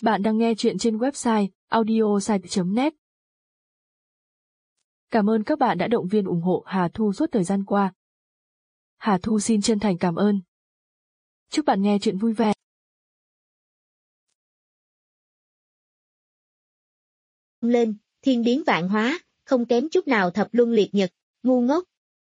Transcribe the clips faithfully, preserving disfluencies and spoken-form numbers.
Bạn đang nghe chuyện trên website audiosite chấm net. Cảm ơn các bạn đã động viên ủng hộ Hà Thu suốt thời gian qua. Hà Thu xin chân thành cảm ơn. Chúc bạn nghe chuyện vui vẻ. Lên, thiên biến vạn hóa, không kém chút nào thập luân liệt nhật, ngu ngốc.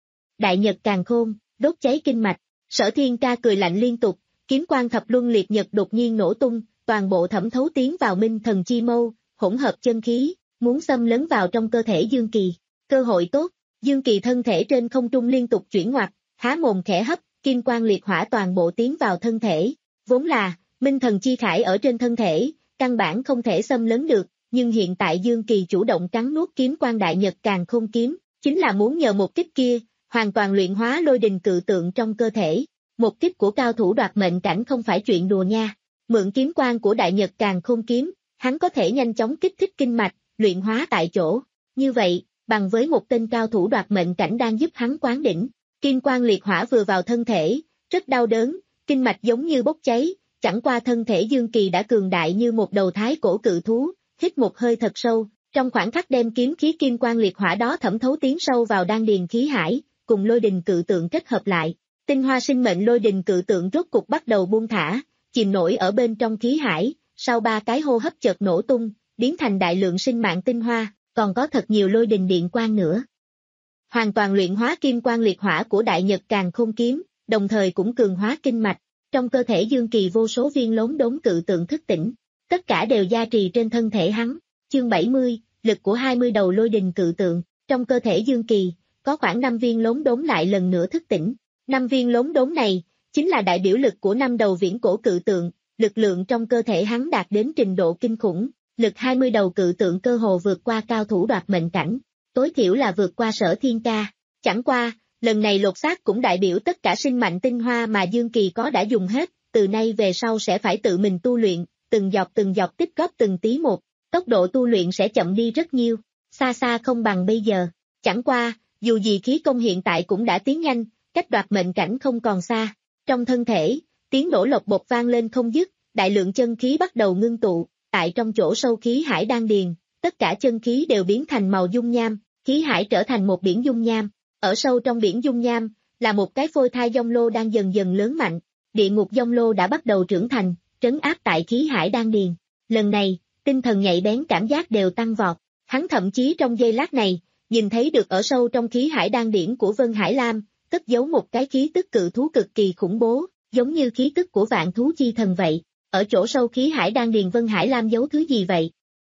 Đại nhật càn khôn, đốt cháy kinh mạch, Sở Thiên Ca cười lạnh liên tục, kiếm quang thập luân liệt nhật đột nhiên nổ tung, toàn bộ thẩm thấu tiến vào minh thần chi mâu, hỗn hợp chân khí, muốn xâm lấn vào trong cơ thể Dương Kỳ. Cơ hội tốt, Dương Kỳ thân thể trên không trung liên tục chuyển ngoặt, há mồm khẽ hấp, kim quang liệt hỏa toàn bộ tiến vào thân thể. Vốn là, minh thần chi khải ở trên thân thể, căn bản không thể xâm lấn được, nhưng hiện tại Dương Kỳ chủ động cắn nuốt kiếm quang đại nhật càn khôn kiếm, chính là muốn nhờ một kích kia, hoàn toàn luyện hóa lôi đình cự tượng trong cơ thể. Một kích của cao thủ đoạt mệnh cảnh không phải chuyện đùa nha. Mượn kiếm quang của đại nhật càn khôn kiếm, hắn có thể nhanh chóng kích thích kinh mạch, luyện hóa tại chỗ. Như vậy, bằng với một tên cao thủ đoạt mệnh cảnh đang giúp hắn quán đỉnh, kim quang liệt hỏa vừa vào thân thể, rất đau đớn, kinh mạch giống như bốc cháy, chẳng qua thân thể Dương Kỳ đã cường đại như một đầu thái cổ cự thú, hít một hơi thật sâu, trong khoảng khắc đem kiếm khí kim quang liệt hỏa đó thẩm thấu tiến sâu vào đan điền khí hải, cùng lôi đình cự tượng kết hợp lại. Tinh hoa sinh mệnh lôi đình cự tượng rốt cục bắt đầu buông thả, chìm nổi ở bên trong khí hải, sau ba cái hô hấp chợt nổ tung, biến thành đại lượng sinh mạng tinh hoa, còn có thật nhiều lôi đình điện quang nữa. Hoàn toàn luyện hóa kim quang liệt hỏa của đại nhật càn khôn kiếm, đồng thời cũng cường hóa kinh mạch, trong cơ thể Dương Kỳ vô số viên lốm đốm cự tượng thức tỉnh, tất cả đều gia trì trên thân thể hắn. Chương bảy mươi, lực của hai mươi đầu lôi đình cự tượng, trong cơ thể Dương Kỳ, có khoảng năm viên lốm đốm lại lần nữa thức tỉnh. Năm viên lốm đốm này, chính là đại biểu lực của năm đầu viễn cổ cự tượng, lực lượng trong cơ thể hắn đạt đến trình độ kinh khủng, lực hai mươi đầu cự tượng cơ hồ vượt qua cao thủ đoạt mệnh cảnh, tối thiểu là vượt qua Sở Thiên Ca. Chẳng qua, lần này lột xác cũng đại biểu tất cả sinh mạnh tinh hoa mà Dương Kỳ có đã dùng hết, từ nay về sau sẽ phải tự mình tu luyện, từng giọt từng giọt tích góp từng tí một, tốc độ tu luyện sẽ chậm đi rất nhiều, xa xa không bằng bây giờ. Chẳng qua, dù gì khí công hiện tại cũng đã tiến nhanh, cách đoạt mệnh cảnh không còn xa. Trong thân thể, tiếng nổ lộc bột vang lên không dứt, đại lượng chân khí bắt đầu ngưng tụ, tại trong chỗ sâu khí hải đan điền, tất cả chân khí đều biến thành màu dung nham, khí hải trở thành một biển dung nham. Ở sâu trong biển dung nham, là một cái phôi thai giông lô đang dần dần lớn mạnh, địa ngục giông lô đã bắt đầu trưởng thành, trấn áp tại khí hải đan điền. Lần này, tinh thần nhạy bén cảm giác đều tăng vọt, hắn thậm chí trong giây lát này, nhìn thấy được ở sâu trong khí hải đan điển của Vân Hải Lam, cất giấu một cái khí tức cự thú cực kỳ khủng bố, giống như khí tức của vạn thú chi thần vậy. Ở chỗ sâu khí hải đan điền Vân Hải Lam giấu thứ gì vậy?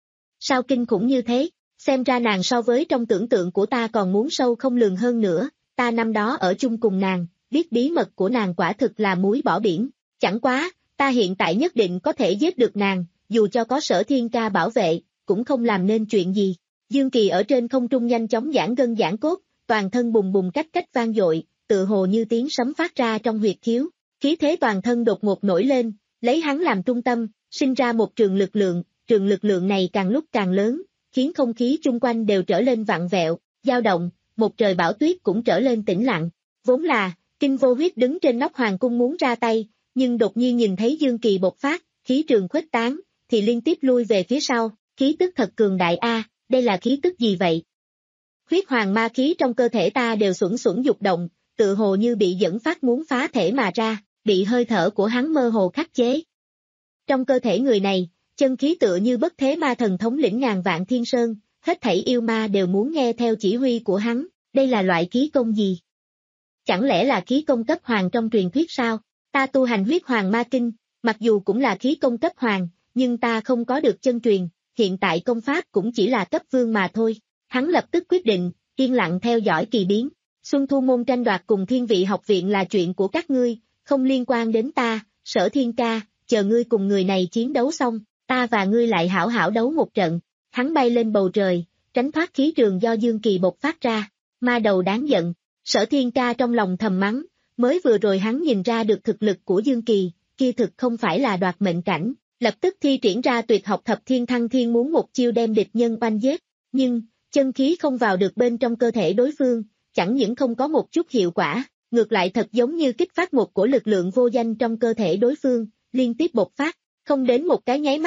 Sao kinh khủng như thế? Xem ra nàng so với trong tưởng tượng của ta còn muốn sâu không lường hơn nữa, ta năm đó ở chung cùng nàng, biết bí mật của nàng quả thực là muối bỏ biển, chẳng quá, ta hiện tại nhất định có thể giết được nàng, dù cho có Sở Thiên Ca bảo vệ, cũng không làm nên chuyện gì. Dương Kỳ ở trên không trung nhanh chóng giãn gân giãn cốt, toàn thân bùng bùng cách cách vang dội, tự hồ như tiếng sấm phát ra trong huyệt khiếu, khí thế toàn thân đột ngột nổi lên, lấy hắn làm trung tâm, sinh ra một trường lực lượng, trường lực lượng này càng lúc càng lớn, khiến không khí chung quanh đều trở lên vặn vẹo, dao động, một trời bão tuyết cũng trở lên tĩnh lặng. Vốn là, Kinh Vô Huyết đứng trên nóc hoàng cung muốn ra tay, nhưng đột nhiên nhìn thấy Dương Kỳ bộc phát, khí trường khuếch tán, thì liên tiếp lui về phía sau, khí tức thật cường đại a, đây là khí tức gì vậy? Huyết hoàng ma khí trong cơ thể ta đều xuẩn xuẩn dục động, tự hồ như bị dẫn phát muốn phá thể mà ra, bị hơi thở của hắn mơ hồ khắc chế. Trong cơ thể người này, chân khí tựa như bất thế ma thần thống lĩnh ngàn vạn thiên sơn, hết thảy yêu ma đều muốn nghe theo chỉ huy của hắn, đây là loại khí công gì? Chẳng lẽ là khí công cấp hoàng trong truyền thuyết sao? Ta tu hành huyết hoàng ma kinh, mặc dù cũng là khí công cấp hoàng, nhưng ta không có được chân truyền, hiện tại công pháp cũng chỉ là cấp vương mà thôi. Hắn lập tức quyết định, yên lặng theo dõi kỳ biến. Xuân Thu môn tranh đoạt cùng Thiên Vị học viện là chuyện của các ngươi, không liên quan đến ta. Sở Thiên Ca, chờ ngươi cùng người này chiến đấu xong, ta và ngươi lại hảo hảo đấu một trận. Hắn bay lên bầu trời, tránh thoát khí trường do Dương Kỳ bộc phát ra. Ma đầu đáng giận. Sở Thiên Ca trong lòng thầm mắng, mới vừa rồi hắn nhìn ra được thực lực của Dương Kỳ, kia thực không phải là đoạt mệnh cảnh, lập tức thi triển ra tuyệt học thập thiên thăng thiên muốn một chiêu đem địch nhân oanh giết. Nhưng, chân khí không vào được bên trong cơ thể đối phương, chẳng những không có một chút hiệu quả, ngược lại thật giống như kích phát một cổ lực lượng vô danh trong cơ thể đối phương, liên tiếp bộc phát, không đến một cái nháy mắt,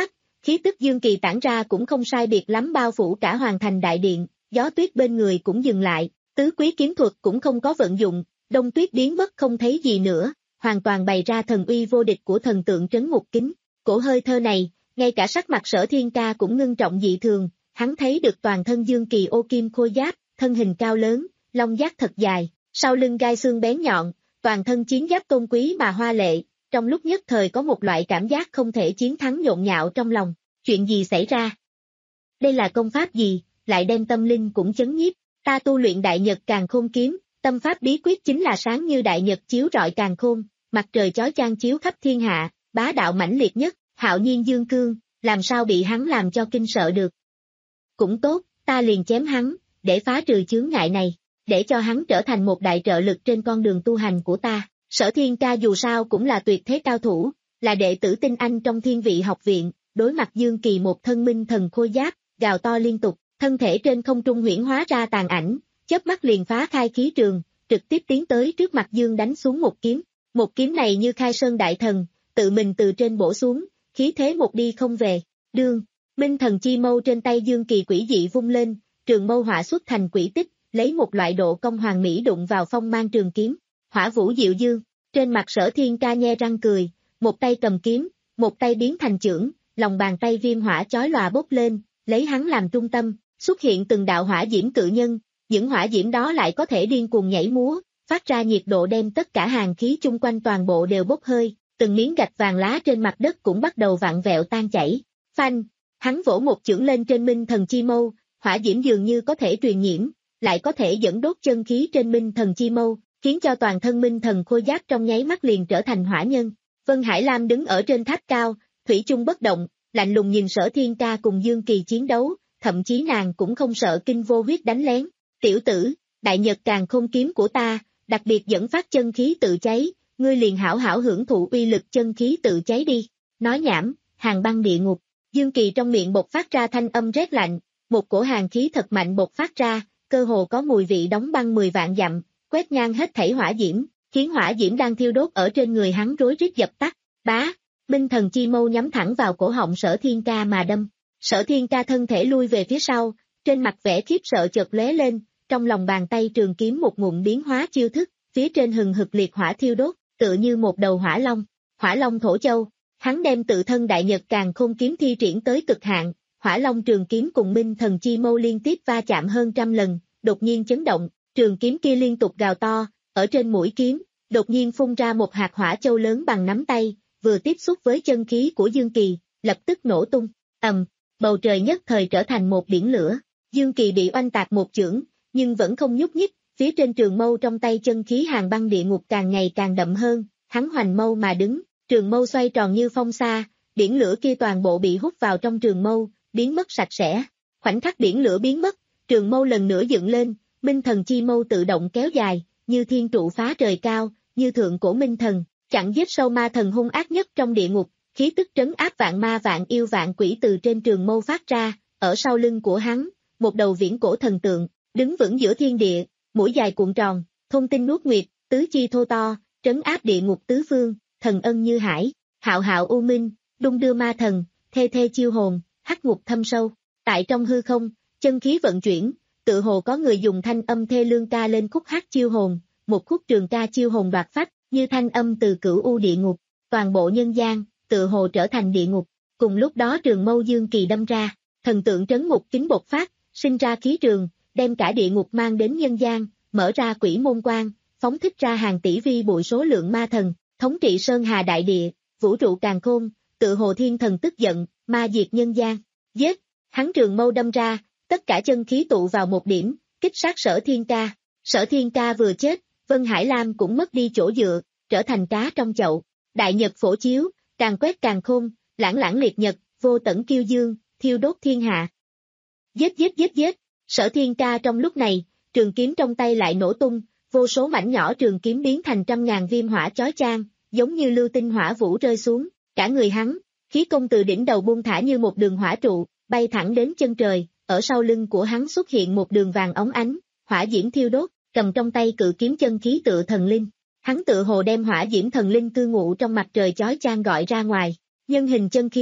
khí tức dương kỳ tản ra cũng không sai biệt lắm bao phủ cả hoàng thành đại điện, gió tuyết bên người cũng dừng lại, tứ quý kiếm thuật cũng không có vận dụng, đông tuyết biến mất không thấy gì nữa, hoàn toàn bày ra thần uy vô địch của thần tượng trấn ngục kính. Cổ hơi thơ này, ngay cả sắc mặt Sở Thiên Ca cũng ngưng trọng dị thường, hắn thấy được toàn thân dương kỳ ô kim khôi giáp, thân hình cao lớn, lông giác thật dài, sau lưng gai xương bén nhọn, toàn thân chiến giáp tôn quý mà hoa lệ, trong lúc nhất thời có một loại cảm giác không thể chiến thắng nhộn nhạo trong lòng. Chuyện gì xảy ra? Đây là công pháp gì, lại đem tâm linh cũng chấn nhiếp? Ta tu luyện Đại Nhật Càn Khôn kiếm, tâm pháp bí quyết chính là sáng như đại nhật chiếu rọi càn khôn, mặt trời chói chang chiếu khắp thiên hạ, bá đạo mãnh liệt nhất, hạo nhiên dương cương, làm sao bị hắn làm cho kinh sợ được? Cũng tốt, ta liền chém hắn, để phá trừ chướng ngại này, để cho hắn trở thành một đại trợ lực trên con đường tu hành của ta. Sở Thiên Ca dù sao cũng là tuyệt thế cao thủ, là đệ tử tinh anh trong Thiên Vị học viện, đối mặt Dương Kỳ một thân minh thần khôi giáp, gào to liên tục, thân thể trên không trung huyễn hóa ra tàn ảnh, chớp mắt liền phá khai khí trường, trực tiếp tiến tới trước mặt Dương đánh xuống một kiếm. Một kiếm này như khai sơn đại thần, tự mình từ trên bổ xuống, khí thế một đi không về. Đương, minh thần chi mâu trên tay Dương Kỳ quỷ dị vung lên, trường mâu họa xuất thành quỷ tích, lấy một loại độ cong hoàn mỹ đụng vào phong mang trường kiếm. Hỏa vũ diệu dương, trên mặt Sở Thiên Ca nhe răng cười, một tay cầm kiếm, một tay biến thành chưởng, lòng bàn tay viêm hỏa chói lòa bốc lên, lấy hắn làm trung tâm, xuất hiện từng đạo hỏa diễm cự nhân, những hỏa diễm đó lại có thể điên cuồng nhảy múa, phát ra nhiệt độ đem tất cả hàn khí chung quanh toàn bộ đều bốc hơi, từng miếng gạch vàng lá trên mặt đất cũng bắt đầu vặn vẹo tan chảy. Phanh, hắn vỗ một chưởng lên trên minh thần chi mâu, hỏa diễm dường như có thể truyền nhiễm, lại có thể dẫn đốt chân khí trên minh thần chi mâu, khiến cho toàn thân minh thần khôi giáp trong nháy mắt liền trở thành hỏa nhân. Vân Hải Lam đứng ở trên tháp cao, thủy chung bất động, lạnh lùng nhìn Sở Thiên Ca cùng Dương Kỳ chiến đấu, thậm chí nàng cũng không sợ kinh vô huyết đánh lén. Tiểu tử, Đại Nhật Càn Khôn kiếm của ta, đặc biệt dẫn phát chân khí tự cháy, ngươi liền hảo hảo hưởng thụ uy lực chân khí tự cháy đi. Nói nhảm, hàng băng địa ngục. Dương Kỳ trong miệng bộc phát ra thanh âm rét lạnh, một cổ hàn khí thật mạnh bộc phát ra, cơ hồ có mùi vị đóng băng mười vạn dặm, quét ngang hết thảy hỏa diễm, khiến hỏa diễm đang thiêu đốt ở trên người hắn rối rít dập tắt. Bá, minh thần chi mâu nhắm thẳng vào cổ họng Sở Thiên Ca mà đâm. Sở Thiên Ca thân thể lui về phía sau, trên mặt vẻ khiếp sợ chợt lóe lên, trong lòng bàn tay trường kiếm một ngụm biến hóa chiêu thức, phía trên hừng hực liệt hỏa thiêu đốt, tựa như một đầu hỏa long, hỏa long thổ châu. Hắn đem tự thân Đại Nhật Càn Khôn kiếm thi triển tới cực hạn, hỏa long trường kiếm cùng minh thần chi mâu liên tiếp va chạm hơn trăm lần, đột nhiên chấn động, trường kiếm kia liên tục gào to, ở trên mũi kiếm, đột nhiên phun ra một hạt hỏa châu lớn bằng nắm tay, vừa tiếp xúc với chân khí của Dương Kỳ, lập tức nổ tung, ầm, bầu trời nhất thời trở thành một biển lửa. Dương Kỳ bị oanh tạc một chưởng, nhưng vẫn không nhúc nhích, phía trên trường mâu trong tay chân khí hàng băng địa ngục càng ngày càng đậm hơn, hắn hoành mâu mà đứng, trường mâu xoay tròn như phong sa, biển lửa kia toàn bộ bị hút vào trong trường mâu, biến mất sạch sẽ. Khoảnh khắc biển lửa biến mất, trường mâu lần nữa dựng lên, minh thần chi mâu tự động kéo dài, như thiên trụ phá trời cao, như thượng cổ minh thần, chặn giết sâu ma thần hung ác nhất trong địa ngục, khí tức trấn áp vạn ma vạn yêu vạn quỷ từ trên trường mâu phát ra, ở sau lưng của hắn, một đầu viễn cổ thần tượng, đứng vững giữa thiên địa, mũi dài cuộn tròn, thôn tinh nuốt nguyệt, tứ chi thô to, trấn áp địa ngục tứ phương, thần ân như hải, hạo hạo u minh, đung đưa ma thần, thê thê chiêu hồn, hắc ngục thâm sâu. Tại trong hư không, chân khí vận chuyển, tự hồ có người dùng thanh âm thê lương ca lên khúc hát chiêu hồn, một khúc trường ca chiêu hồn đoạt phách, như thanh âm từ cửu u địa ngục, toàn bộ nhân gian, tự hồ trở thành địa ngục. Cùng lúc đó trường mâu Dương Kỳ đâm ra, thần tượng trấn ngục kính bộc phát, sinh ra khí trường, đem cả địa ngục mang đến nhân gian, mở ra quỷ môn quan, phóng thích ra hàng tỷ vi bụi số lượng ma thần, thống trị sơn hà đại địa, vũ trụ càn khôn, tự hồ thiên thần tức giận, ma diệt nhân gian. Giết, hắn trường mâu đâm ra, tất cả chân khí tụ vào một điểm, kích sát Sở Thiên Ca. Sở Thiên Ca vừa chết, Vân Hải Lam cũng mất đi chỗ dựa, trở thành cá trong chậu. Đại nhật phổ chiếu, càng quét càng khôn, lãng lãng liệt nhật, vô tận kiêu dương, thiêu đốt thiên hạ. Giết giết giết giết, Sở Thiên Ca trong lúc này, trường kiếm trong tay lại nổ tung, vô số mảnh nhỏ trường kiếm biến thành trăm ngàn viêm hỏa chói chang, giống như lưu tinh hỏa vũ rơi xuống, cả người hắn, khí công từ đỉnh đầu buông thả như một đường hỏa trụ, bay thẳng đến chân trời, ở sau lưng của hắn xuất hiện một đường vàng óng ánh, hỏa diễm thiêu đốt, cầm trong tay cự kiếm chân khí tựa thần linh. Hắn tự hồ đem hỏa diễm thần linh cư ngụ trong mặt trời chói chang gọi ra ngoài, nhân hình chân khí,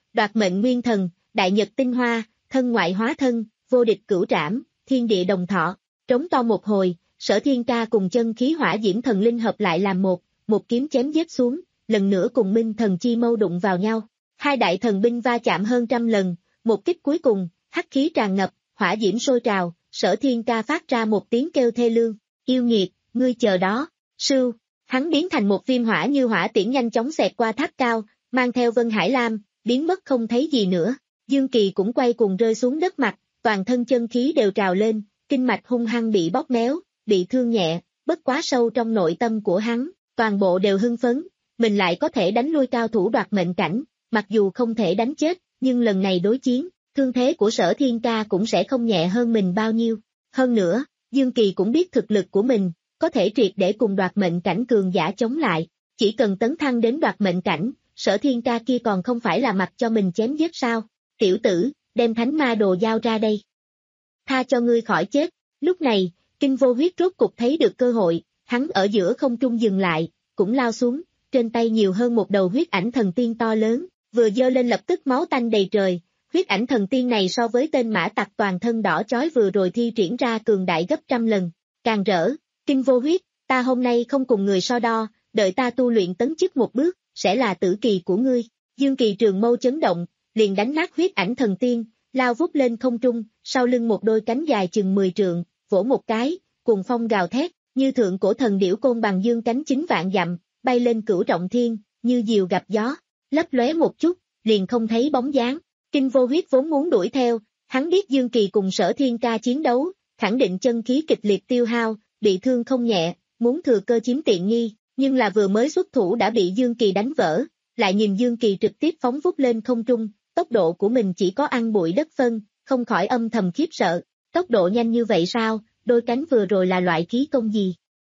đoạt mệnh nguyên thần, đại nhật tinh hoa, thân ngoại hóa thân, vô địch cửu trảm, thiên địa đồng thọ, trống to một hồi, Sở Thiên Ca cùng chân khí hỏa diễm thần linh hợp lại làm một, một kiếm chém giết xuống, lần nữa cùng minh thần chi mâu đụng vào nhau. Hai đại thần binh va chạm hơn trăm lần, một kích cuối cùng, hắc khí tràn ngập, hỏa diễm sôi trào, Sở Thiên Ca phát ra một tiếng kêu thê lương, yêu nghiệt, ngươi chờ đó, sưu, hắn biến thành một viêm hỏa như hỏa tiễn nhanh chóng xẹt qua tháp cao, mang theo Vân Hải Lam, biến mất không thấy gì nữa. Dương Kỳ cũng quay cuồng rơi xuống đất mặt, toàn thân chân khí đều trào lên, kinh mạch hung hăng bị bóp méo, bị thương nhẹ, bất quá sâu trong nội tâm của hắn, toàn bộ đều hưng phấn, mình lại có thể đánh lui cao thủ đoạt mệnh cảnh, mặc dù không thể đánh chết, nhưng lần này đối chiến, thương thế của Sở Thiên Ca cũng sẽ không nhẹ hơn mình bao nhiêu. Hơn nữa, Dương Kỳ cũng biết thực lực của mình, có thể triệt để cùng đoạt mệnh cảnh cường giả chống lại, chỉ cần tấn thăng đến đoạt mệnh cảnh, Sở Thiên Ca kia còn không phải là mặc cho mình chém giết sao? Tiểu tử, đem thánh ma đồ giao ra đây. Tha cho ngươi khỏi chết. Lúc này, Kinh Vô Huyết rốt cục thấy được cơ hội, hắn ở giữa không trung dừng lại, cũng lao xuống, trên tay nhiều hơn một đầu huyết ảnh thần tiên to lớn, vừa giơ lên lập tức máu tanh đầy trời. Huyết ảnh thần tiên này so với tên mã tặc toàn thân đỏ chói vừa rồi thi triển ra cường đại gấp trăm lần. Càng rỡ, Kinh Vô Huyết, ta hôm nay không cùng người so đo, đợi ta tu luyện tấn chức một bước, sẽ là tử kỳ của ngươi. Dương Kỳ trường mâu chấn động, liền đánh nát huyết ảnh thần tiên, lao vút lên không trung, sau lưng một đôi cánh dài chừng mười trượng, vỗ một cái, cuồng phong gào thét, như thượng cổ thần điểu côn bằng dương cánh chín vạn dặm, bay lên cửu trọng thiên, như diều gặp gió, lấp lóe một chút, liền không thấy bóng dáng. Kinh Vô Huyết vốn muốn đuổi theo, hắn biết Dương Kỳ cùng Sở Thiên Ca chiến đấu, khẳng định chân khí kịch liệt tiêu hao, bị thương không nhẹ, muốn thừa cơ chiếm tiện nghi, nhưng là vừa mới xuất thủ đã bị Dương Kỳ đánh vỡ, lại nhìn Dương Kỳ trực tiếp phóng vút lên không trung, tốc độ của mình chỉ có ăn bụi đất phân, không khỏi âm thầm khiếp sợ, tốc độ nhanh như vậy sao, đôi cánh vừa rồi là loại khí công gì?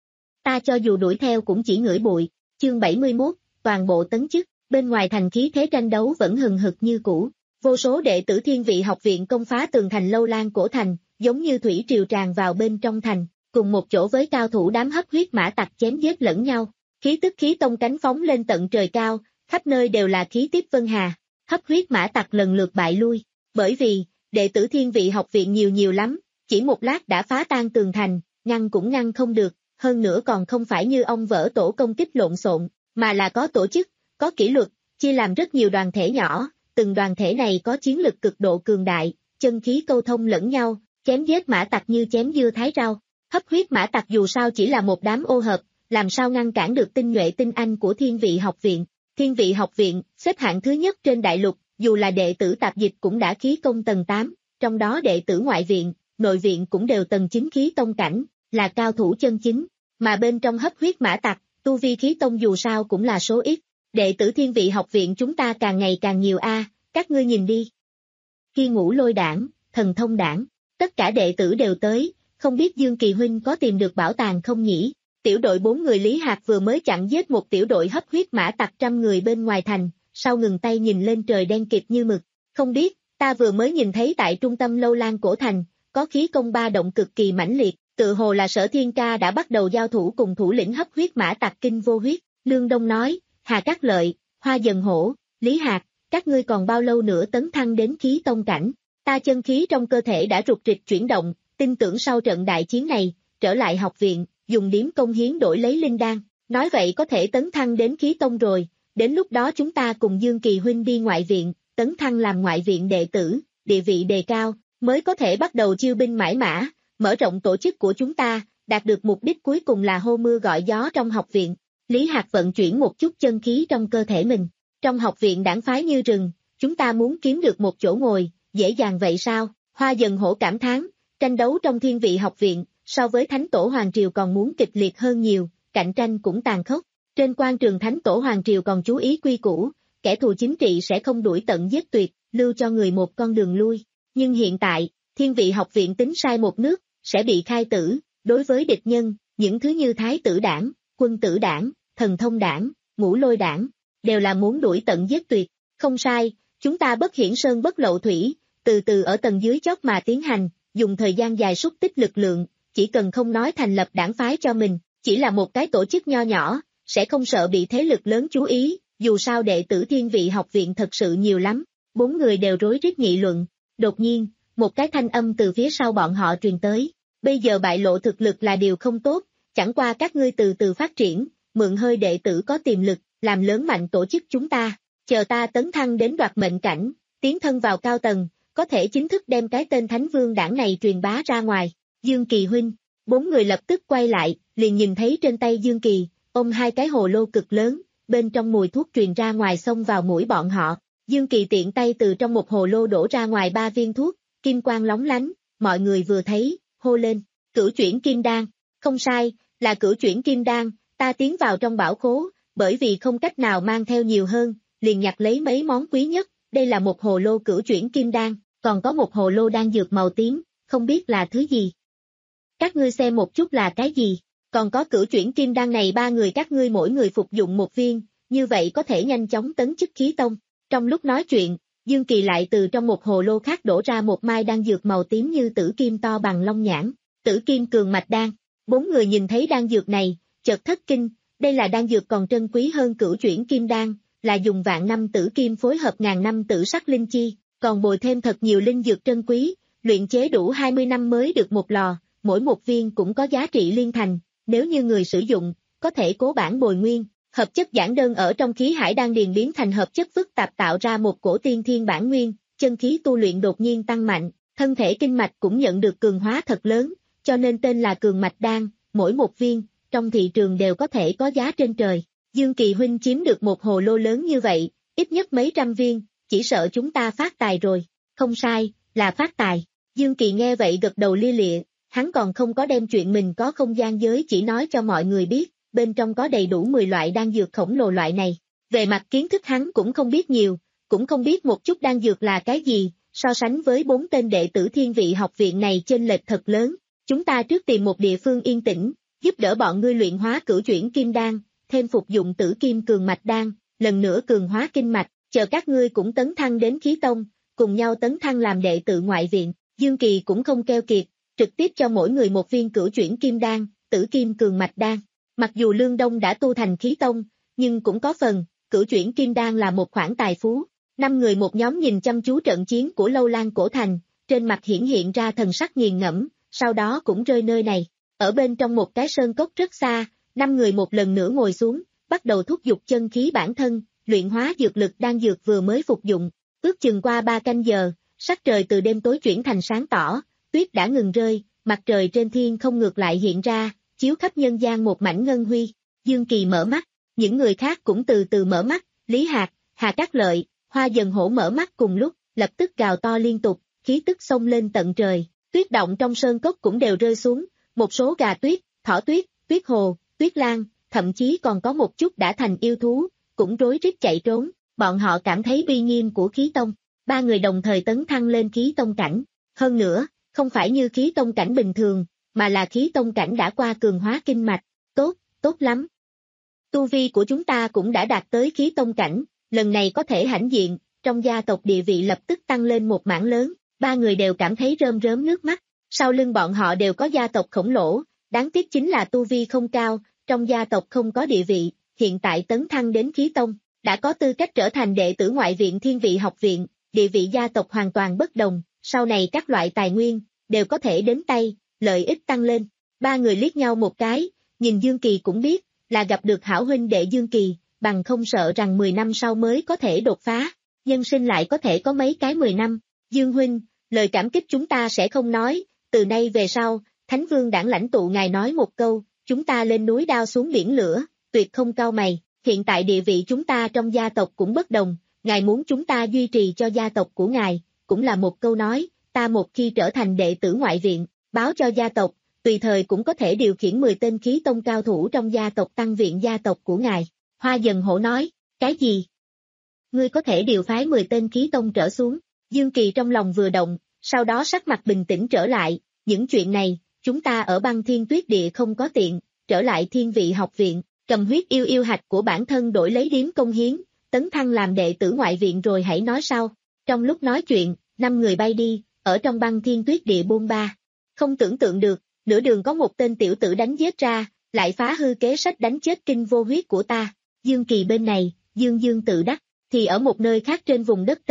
Ta cho dù đuổi theo cũng chỉ ngửi bụi. Chương bảy mươi mốt, toàn bộ tấn chức, bên ngoài thành khí thế tranh đấu vẫn hừng hực như cũ, vô số đệ tử Thiên Vị học viện công phá tường thành Lâu Lan cổ thành, giống như thủy triều tràn vào bên trong thành, cùng một chỗ với cao thủ đám hấp huyết mã tặc chém giết lẫn nhau, khí tức khí tông cánh phóng lên tận trời cao, khắp nơi đều là khí tiếp vân hà, hấp huyết mã tặc lần lượt bại lui, bởi vì, đệ tử Thiên Vị học viện nhiều nhiều lắm, chỉ một lát đã phá tan tường thành, ngăn cũng ngăn không được, hơn nữa còn không phải như ông vỡ tổ công kích lộn xộn, mà là có tổ chức, có kỷ luật, chia làm rất nhiều đoàn thể nhỏ, từng đoàn thể này có chiến lực cực độ cường đại, chân khí câu thông lẫn nhau, chém giết mã tặc như chém dưa thái rau. Hấp huyết mã tặc dù sao chỉ là một đám ô hợp, làm sao ngăn cản được tinh nhuệ tinh anh của Thiên Vị học viện. Thiên Vị học viện, xếp hạng thứ nhất trên đại lục, dù là đệ tử tạp dịch cũng đã khí công tầng tám, trong đó đệ tử ngoại viện, nội viện cũng đều tầng chín khí tông cảnh, là cao thủ chân chính, mà bên trong hấp huyết mã tặc, tu vi khí tông dù sao cũng là số ít. Đệ tử Thiên Vị học viện chúng ta càng ngày càng nhiều a, các ngươi nhìn đi. Khi Ngũ Lôi đảng, Thần Thông đảng, tất cả đệ tử đều tới, không biết Dương Kỳ huynh có tìm được bảo tàng không nhỉ? Tiểu đội bốn người Lý Hạc vừa mới chặn giết một tiểu đội hấp huyết mã tặc trăm người bên ngoài thành, sau ngừng tay nhìn lên trời đen kịt như mực. Không biết, ta vừa mới nhìn thấy tại trung tâm Lâu Lan cổ thành, có khí công ba động cực kỳ mãnh liệt, tự hồ là Sở Thiên Ca đã bắt đầu giao thủ cùng thủ lĩnh hấp huyết mã tặc Kinh Vô Huyết. Lương Đông nói, Hà Cát Lợi, Hoa Dần Hổ, Lý Hạc, các ngươi còn bao lâu nữa tấn thăng đến khí tông cảnh? Ta chân khí trong cơ thể đã rục rịch chuyển động, tin tưởng sau trận đại chiến này, trở lại học viện, dùng điểm công hiến đổi lấy linh đan, nói vậy có thể tấn thăng đến khí tông rồi, đến lúc đó chúng ta cùng Dương Kỳ huynh đi ngoại viện, tấn thăng làm ngoại viện đệ tử, địa vị đề cao, mới có thể bắt đầu chiêu binh mãi mã, mở rộng tổ chức của chúng ta, đạt được mục đích cuối cùng là hô mưa gọi gió trong học viện. Lý Hạc vận chuyển một chút chân khí trong cơ thể mình, trong học viện đảng phái như rừng, chúng ta muốn kiếm được một chỗ ngồi, dễ dàng vậy sao? Hoa Dần Hổ cảm thán, tranh đấu trong Thiên Vị học viện, so với Thánh Tổ Hoàng Triều còn muốn kịch liệt hơn nhiều, cạnh tranh cũng tàn khốc. Trên quan trường Thánh Tổ Hoàng Triều còn chú ý quy củ, kẻ thù chính trị sẽ không đuổi tận giết tuyệt, lưu cho người một con đường lui. Nhưng hiện tại, Thiên Vị học viện tính sai một nước, sẽ bị khai tử, đối với địch nhân, những thứ như Thái tử đảng, Quân tử đảng, Thần Thông đảng, Ngũ Lôi đảng, đều là muốn đuổi tận giết tuyệt. Không sai, chúng ta bất hiển sơn bất lậu thủy, từ từ ở tầng dưới chót mà tiến hành, dùng thời gian dài xúc tích lực lượng, chỉ cần không nói thành lập đảng phái cho mình, chỉ là một cái tổ chức nho nhỏ, sẽ không sợ bị thế lực lớn chú ý, dù sao đệ tử Thiên Vị học viện thật sự nhiều lắm. Bốn người đều rối rít nghị luận. Đột nhiên, một cái thanh âm từ phía sau bọn họ truyền tới. Bây giờ bại lộ thực lực là điều không tốt, chẳng qua các ngươi từ từ phát triển, mượn hơi đệ tử có tiềm lực, làm lớn mạnh tổ chức chúng ta. Chờ ta tấn thăng đến đoạt mệnh cảnh, tiến thân vào cao tầng, có thể chính thức đem cái tên Thánh Vương đảng này truyền bá ra ngoài. Dương Kỳ huynh, bốn người lập tức quay lại, liền nhìn thấy trên tay Dương Kỳ, ôm hai cái hồ lô cực lớn, bên trong mùi thuốc truyền ra ngoài xông vào mũi bọn họ. Dương Kỳ tiện tay từ trong một hồ lô đổ ra ngoài ba viên thuốc, kim quang lóng lánh, mọi người vừa thấy, hô lên, cửu chuyển kim đan, không sai, là cửu chuyển kim đan, ta tiến vào trong bảo khố, bởi vì không cách nào mang theo nhiều hơn, liền nhặt lấy mấy món quý nhất, đây là một hồ lô cửu chuyển kim đan, còn có một hồ lô đan dược màu tím, không biết là thứ gì. Các ngươi xem một chút là cái gì, còn có cửu chuyển kim đan này ba người các ngươi mỗi người phục dụng một viên, như vậy có thể nhanh chóng tấn chức khí tông. Trong lúc nói chuyện, Dương Kỳ lại từ trong một hồ lô khác đổ ra một mai đan dược màu tím như tử kim to bằng long nhãn, tử kim cường mạch đan. Bốn người nhìn thấy đan dược này, chợt thất kinh, đây là đan dược còn trân quý hơn cửu chuyển kim đan, là dùng vạn năm tử kim phối hợp ngàn năm tử sắc linh chi, còn bồi thêm thật nhiều linh dược trân quý, luyện chế đủ hai mươi năm mới được một lò, mỗi một viên cũng có giá trị liên thành, nếu như người sử dụng, có thể cố bản bồi nguyên. Hợp chất giản đơn ở trong khí hải đan điền biến thành hợp chất phức tạp tạo ra một cổ tiên thiên bản nguyên, chân khí tu luyện đột nhiên tăng mạnh, thân thể kinh mạch cũng nhận được cường hóa thật lớn, cho nên tên là cường mạch đan, mỗi một viên, trong thị trường đều có thể có giá trên trời. Dương Kỳ huynh chiếm được một hồ lô lớn như vậy, ít nhất mấy trăm viên, chỉ sợ chúng ta phát tài rồi. Không sai, là phát tài. Dương Kỳ nghe vậy gật đầu lia lịa, hắn còn không có đem chuyện mình có không gian giới chỉ nói cho mọi người biết. Bên trong có đầy đủ mười loại đan dược khổng lồ loại này. Về mặt kiến thức hắn cũng không biết nhiều, cũng không biết một chút đan dược là cái gì, so sánh với bốn tên đệ tử thiên vị học viện này chênh lệch thật lớn. Chúng ta trước tìm một địa phương yên tĩnh, giúp đỡ bọn ngươi luyện hóa cửu chuyển kim đan, thêm phục dụng tử kim cường mạch đan, lần nữa cường hóa kinh mạch, chờ các ngươi cũng tấn thăng đến khí tông, cùng nhau tấn thăng làm đệ tử ngoại viện. Dương Kỳ cũng không keo kiệt, trực tiếp cho mỗi người một viên cửu chuyển kim đan, tử kim cường mạch đan. Mặc dù Lương Đông đã tu thành khí tông, nhưng cũng có phần, cửu chuyển kim đan là một khoản tài phú. Năm người một nhóm nhìn chăm chú trận chiến của Lâu Lan cổ thành, trên mặt hiển hiện ra thần sắc nghiền ngẫm, sau đó cũng rơi nơi này. Ở bên trong một cái sơn cốc rất xa, năm người một lần nữa ngồi xuống, bắt đầu thúc giục chân khí bản thân, luyện hóa dược lực đan dược vừa mới phục dụng. Ước chừng qua ba canh giờ, sắc trời từ đêm tối chuyển thành sáng tỏ, tuyết đã ngừng rơi, mặt trời trên thiên không ngược lại hiện ra, chiếu khắp nhân gian một mảnh ngân huy. Dương Kỳ mở mắt, những người khác cũng từ từ mở mắt, Lý Hạc, Hà Cát Lợi, Hoa Dần Hổ mở mắt cùng lúc, lập tức gào to liên tục, khí tức xông lên tận trời, tuyết động trong sơn cốc cũng đều rơi xuống, một số gà tuyết, thỏ tuyết, tuyết hồ, tuyết lan, thậm chí còn có một chút đã thành yêu thú, cũng rối rít chạy trốn, bọn họ cảm thấy uy nghiêm của khí tông, ba người đồng thời tấn thăng lên khí tông cảnh, hơn nữa, không phải như khí tông cảnh bình thường, mà là khí tông cảnh đã qua cường hóa kinh mạch, tốt, tốt lắm. Tu vi của chúng ta cũng đã đạt tới khí tông cảnh, lần này có thể hãnh diện, trong gia tộc địa vị lập tức tăng lên một mảng lớn, ba người đều cảm thấy rơm rớm nước mắt, sau lưng bọn họ đều có gia tộc khổng lồ, đáng tiếc chính là tu vi không cao, trong gia tộc không có địa vị, hiện tại tấn thăng đến khí tông, đã có tư cách trở thành đệ tử ngoại viện thiên vị học viện, địa vị gia tộc hoàn toàn bất đồng, sau này các loại tài nguyên, đều có thể đến tay, lợi ích tăng lên. Ba người liếc nhau một cái, nhìn Dương Kỳ cũng biết, là gặp được hảo huynh đệ Dương Kỳ, bằng không sợ rằng mười năm sau mới có thể đột phá, nhân sinh lại có thể có mấy cái mười năm. Dương huynh, lời cảm kích chúng ta sẽ không nói, từ nay về sau, Thánh Vương đảng lãnh tụ ngài nói một câu, chúng ta lên núi đao xuống biển lửa, tuyệt không cau mày, hiện tại địa vị chúng ta trong gia tộc cũng bất đồng, ngài muốn chúng ta duy trì cho gia tộc của ngài, cũng là một câu nói, ta một khi trở thành đệ tử ngoại viện, báo cho gia tộc, tùy thời cũng có thể điều khiển mười tên khí tông cao thủ trong gia tộc tăng viện gia tộc của ngài. Hoa Dần Hổ nói, cái gì? Ngươi có thể điều phái mười tên khí tông trở xuống, Dương Kỳ trong lòng vừa động, sau đó sắc mặt bình tĩnh trở lại, những chuyện này, chúng ta ở Băng Thiên Tuyết Địa không có tiện, trở lại thiên vị học viện, cầm huyết yêu yêu hạch của bản thân đổi lấy điếm công hiến, tấn thăng làm đệ tử ngoại viện rồi hãy nói sau. Trong lúc nói chuyện, năm người bay đi, ở trong Băng Thiên Tuyết Địa bôn ba. Không tưởng tượng được, nửa đường có một tên tiểu tử đánh giết ra, lại phá hư kế sách đánh chết kinh vô huyết của ta. Dương Kỳ bên này, Dương Dương tự đắc, thì ở một nơi khác trên vùng đất Tây Bắc,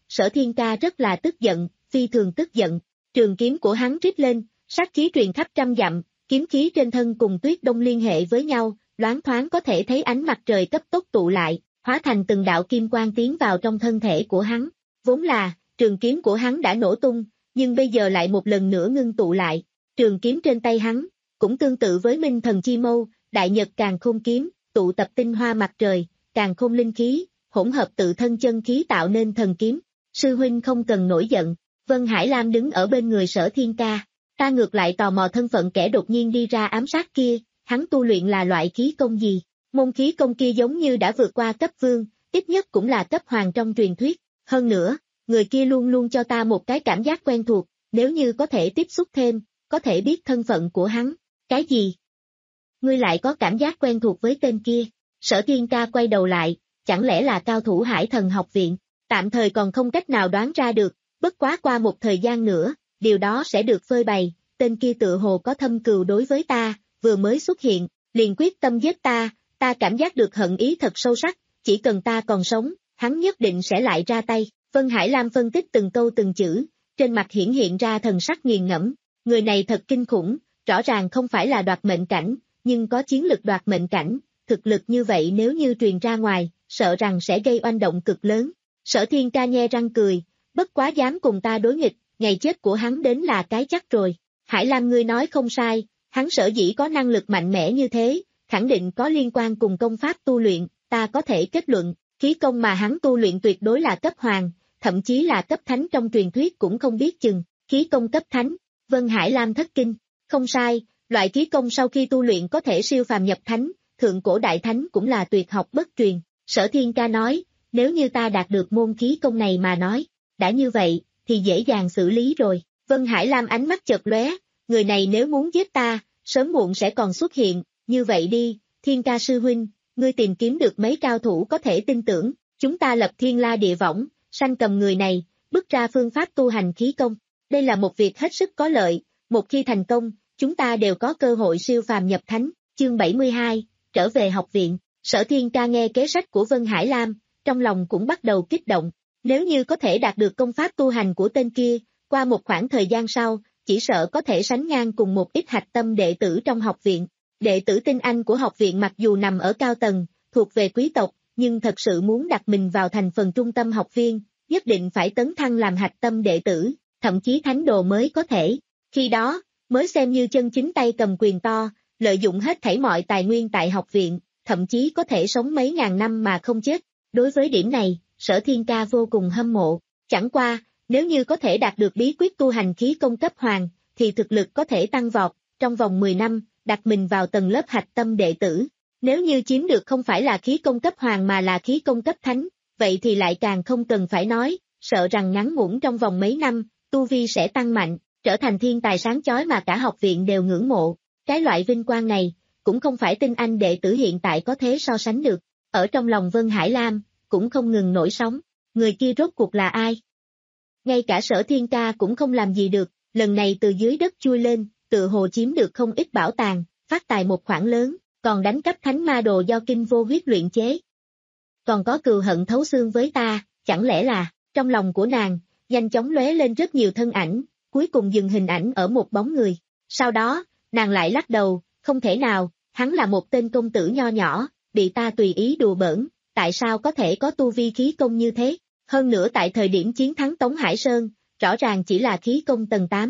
Sở Thiên Ca rất là tức giận, phi thường tức giận. Trường kiếm của hắn rít lên, sát khí truyền khắp trăm dặm, kiếm khí trên thân cùng Tuyết Đông liên hệ với nhau, loáng thoáng có thể thấy ánh mặt trời cấp tốc tụ lại, hóa thành từng đạo kim quang tiến vào trong thân thể của hắn. Vốn là, trường kiếm của hắn đã nổ tung, nhưng bây giờ lại một lần nữa ngưng tụ lại. Trường kiếm trên tay hắn, cũng tương tự với Minh Thần Chi Mâu, Đại Nhật Càn Khôn kiếm, tụ tập tinh hoa mặt trời, càn khôn linh khí, hỗn hợp tự thân chân khí tạo nên thần kiếm. Sư huynh không cần nổi giận. Vân Hải Lam đứng ở bên người Sở Thiên Ca. Ta ngược lại tò mò thân phận kẻ đột nhiên đi ra ám sát kia, hắn tu luyện là loại khí công gì? Môn khí công kia giống như đã vượt qua cấp vương, ít nhất cũng là cấp hoàng trong truyền thuyết. Hơn nữa, người kia luôn luôn cho ta một cái cảm giác quen thuộc, nếu như có thể tiếp xúc thêm, có thể biết thân phận của hắn. Cái gì? Ngươi lại có cảm giác quen thuộc với tên kia? Sở Thiên Ca quay đầu lại, chẳng lẽ là cao thủ Hải Thần học viện? Tạm thời còn không cách nào đoán ra được, bất quá qua một thời gian nữa, điều đó sẽ được phơi bày. Tên kia tự hồ có thâm cừu đối với ta, vừa mới xuất hiện, liền quyết tâm giết ta, ta cảm giác được hận ý thật sâu sắc, chỉ cần ta còn sống, hắn nhất định sẽ lại ra tay. Vân Hải Lam phân tích từng câu từng chữ, trên mặt hiển hiện ra thần sắc nghiền ngẫm. Người này thật kinh khủng, rõ ràng không phải là đoạt mệnh cảnh, nhưng có chiến lực đoạt mệnh cảnh, thực lực như vậy nếu như truyền ra ngoài, sợ rằng sẽ gây oanh động cực lớn. Sở Thiên Ca nhe răng cười, bất quá dám cùng ta đối nghịch, ngày chết của hắn đến là cái chắc rồi. Hải Lam ngươi nói không sai, hắn sở dĩ có năng lực mạnh mẽ như thế, khẳng định có liên quan cùng công pháp tu luyện, ta có thể kết luận, khí công mà hắn tu luyện tuyệt đối là cấp hoàng, thậm chí là cấp thánh trong truyền thuyết cũng không biết chừng, khí công cấp thánh. Vân Hải Lam thất kinh, không sai, loại khí công sau khi tu luyện có thể siêu phàm nhập thánh, thượng cổ đại thánh cũng là tuyệt học bất truyền. Sở Thiên Ca nói, nếu như ta đạt được môn khí công này mà nói, đã như vậy, thì dễ dàng xử lý rồi. Vân Hải Lam ánh mắt chợt lóe, người này nếu muốn giết ta, sớm muộn sẽ còn xuất hiện, như vậy đi, Thiên Ca sư huynh, ngươi tìm kiếm được mấy cao thủ có thể tin tưởng, chúng ta lập thiên la địa võng, sanh cầm người này, bức ra phương pháp tu hành khí công. Đây là một việc hết sức có lợi, một khi thành công, chúng ta đều có cơ hội siêu phàm nhập thánh. Chương bảy mươi hai, trở về học viện. Sở Thiên Ca nghe kế sách của Vân Hải Lam, trong lòng cũng bắt đầu kích động. Nếu như có thể đạt được công pháp tu hành của tên kia, qua một khoảng thời gian sau, chỉ sợ có thể sánh ngang cùng một ít hạch tâm đệ tử trong học viện. Đệ tử tinh anh của học viện mặc dù nằm ở cao tầng, thuộc về quý tộc, nhưng thật sự muốn đặt mình vào thành phần trung tâm học viên, nhất định phải tấn thăng làm hạch tâm đệ tử, thậm chí thánh đồ mới có thể. Khi đó, mới xem như chân chính tay cầm quyền to, lợi dụng hết thảy mọi tài nguyên tại học viện, thậm chí có thể sống mấy ngàn năm mà không chết. Đối với điểm này, Sở Thiên Ca vô cùng hâm mộ. Chẳng qua, nếu như có thể đạt được bí quyết tu hành khí công cấp hoàng, thì thực lực có thể tăng vọt, trong vòng mười năm, đặt mình vào tầng lớp hạch tâm đệ tử. Nếu như chiếm được không phải là khí công cấp hoàng mà là khí công cấp thánh, vậy thì lại càng không cần phải nói, sợ rằng ngắn ngủn trong vòng mấy năm, tu vi sẽ tăng mạnh, trở thành thiên tài sáng chói mà cả học viện đều ngưỡng mộ. Cái loại vinh quang này, cũng không phải tinh anh đệ tử hiện tại có thế so sánh được. Ở trong lòng Vân Hải Lam, cũng không ngừng nổi sóng, người kia rốt cuộc là ai? Ngay cả Sở Thiên Ca cũng không làm gì được, lần này từ dưới đất chui lên, tự hồ chiếm được không ít bảo tàng, phát tài một khoản lớn, còn đánh cắp thánh ma đồ do Kinh Vô Huyết luyện chế. Còn có cừu hận thấu xương với ta, chẳng lẽ là, trong lòng của nàng, nhanh chóng lóe lên rất nhiều thân ảnh, cuối cùng dừng hình ảnh ở một bóng người. Sau đó, nàng lại lắc đầu, không thể nào, hắn là một tên công tử nho nhỏ, bị ta tùy ý đùa bỡn, tại sao có thể có tu vi khí công như thế? Hơn nữa tại thời điểm chiến thắng Tống Hải Sơn, rõ ràng chỉ là khí công tầng tám.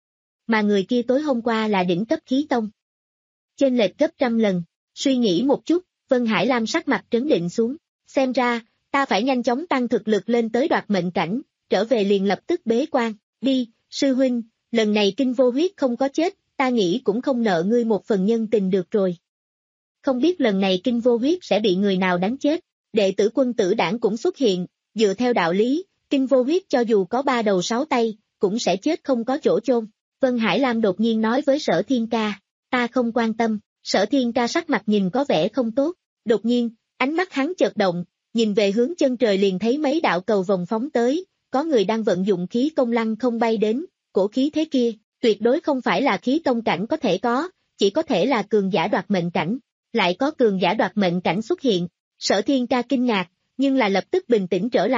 Mà người kia tối hôm qua là đỉnh cấp khí tông. Chênh lệch gấp trăm lần, suy nghĩ một chút, Vân Hải Lam sắc mặt trấn định xuống, xem ra, ta phải nhanh chóng tăng thực lực lên tới đoạt mệnh cảnh, trở về liền lập tức bế quan, đi, sư huynh, lần này Kinh Vô Huyết không có chết, ta nghĩ cũng không nợ ngươi một phần nhân tình được rồi. Không biết lần này Kinh Vô Huyết sẽ bị người nào đánh chết, đệ tử Quân Tử Đảng cũng xuất hiện, dựa theo đạo lý, Kinh Vô Huyết cho dù có ba đầu sáu tay, cũng sẽ chết không có chỗ chôn. Vân Hải Lam đột nhiên nói với Sở Thiên Ca, ta không quan tâm. Sở Thiên Ca sắc mặt nhìn có vẻ không tốt, đột nhiên, ánh mắt hắn chợt động, nhìn về hướng chân trời liền thấy mấy đạo cầu vồng phóng tới, có người đang vận dụng khí công lăng không bay đến, cổ khí thế kia, tuyệt đối không phải là khí tông cảnh có thể có, chỉ có thể là cường giả đoạt mệnh cảnh, lại có cường giả đoạt mệnh cảnh xuất hiện. Sở Thiên Ca kinh ngạc, nhưng là lập tức bình tĩnh trở lại,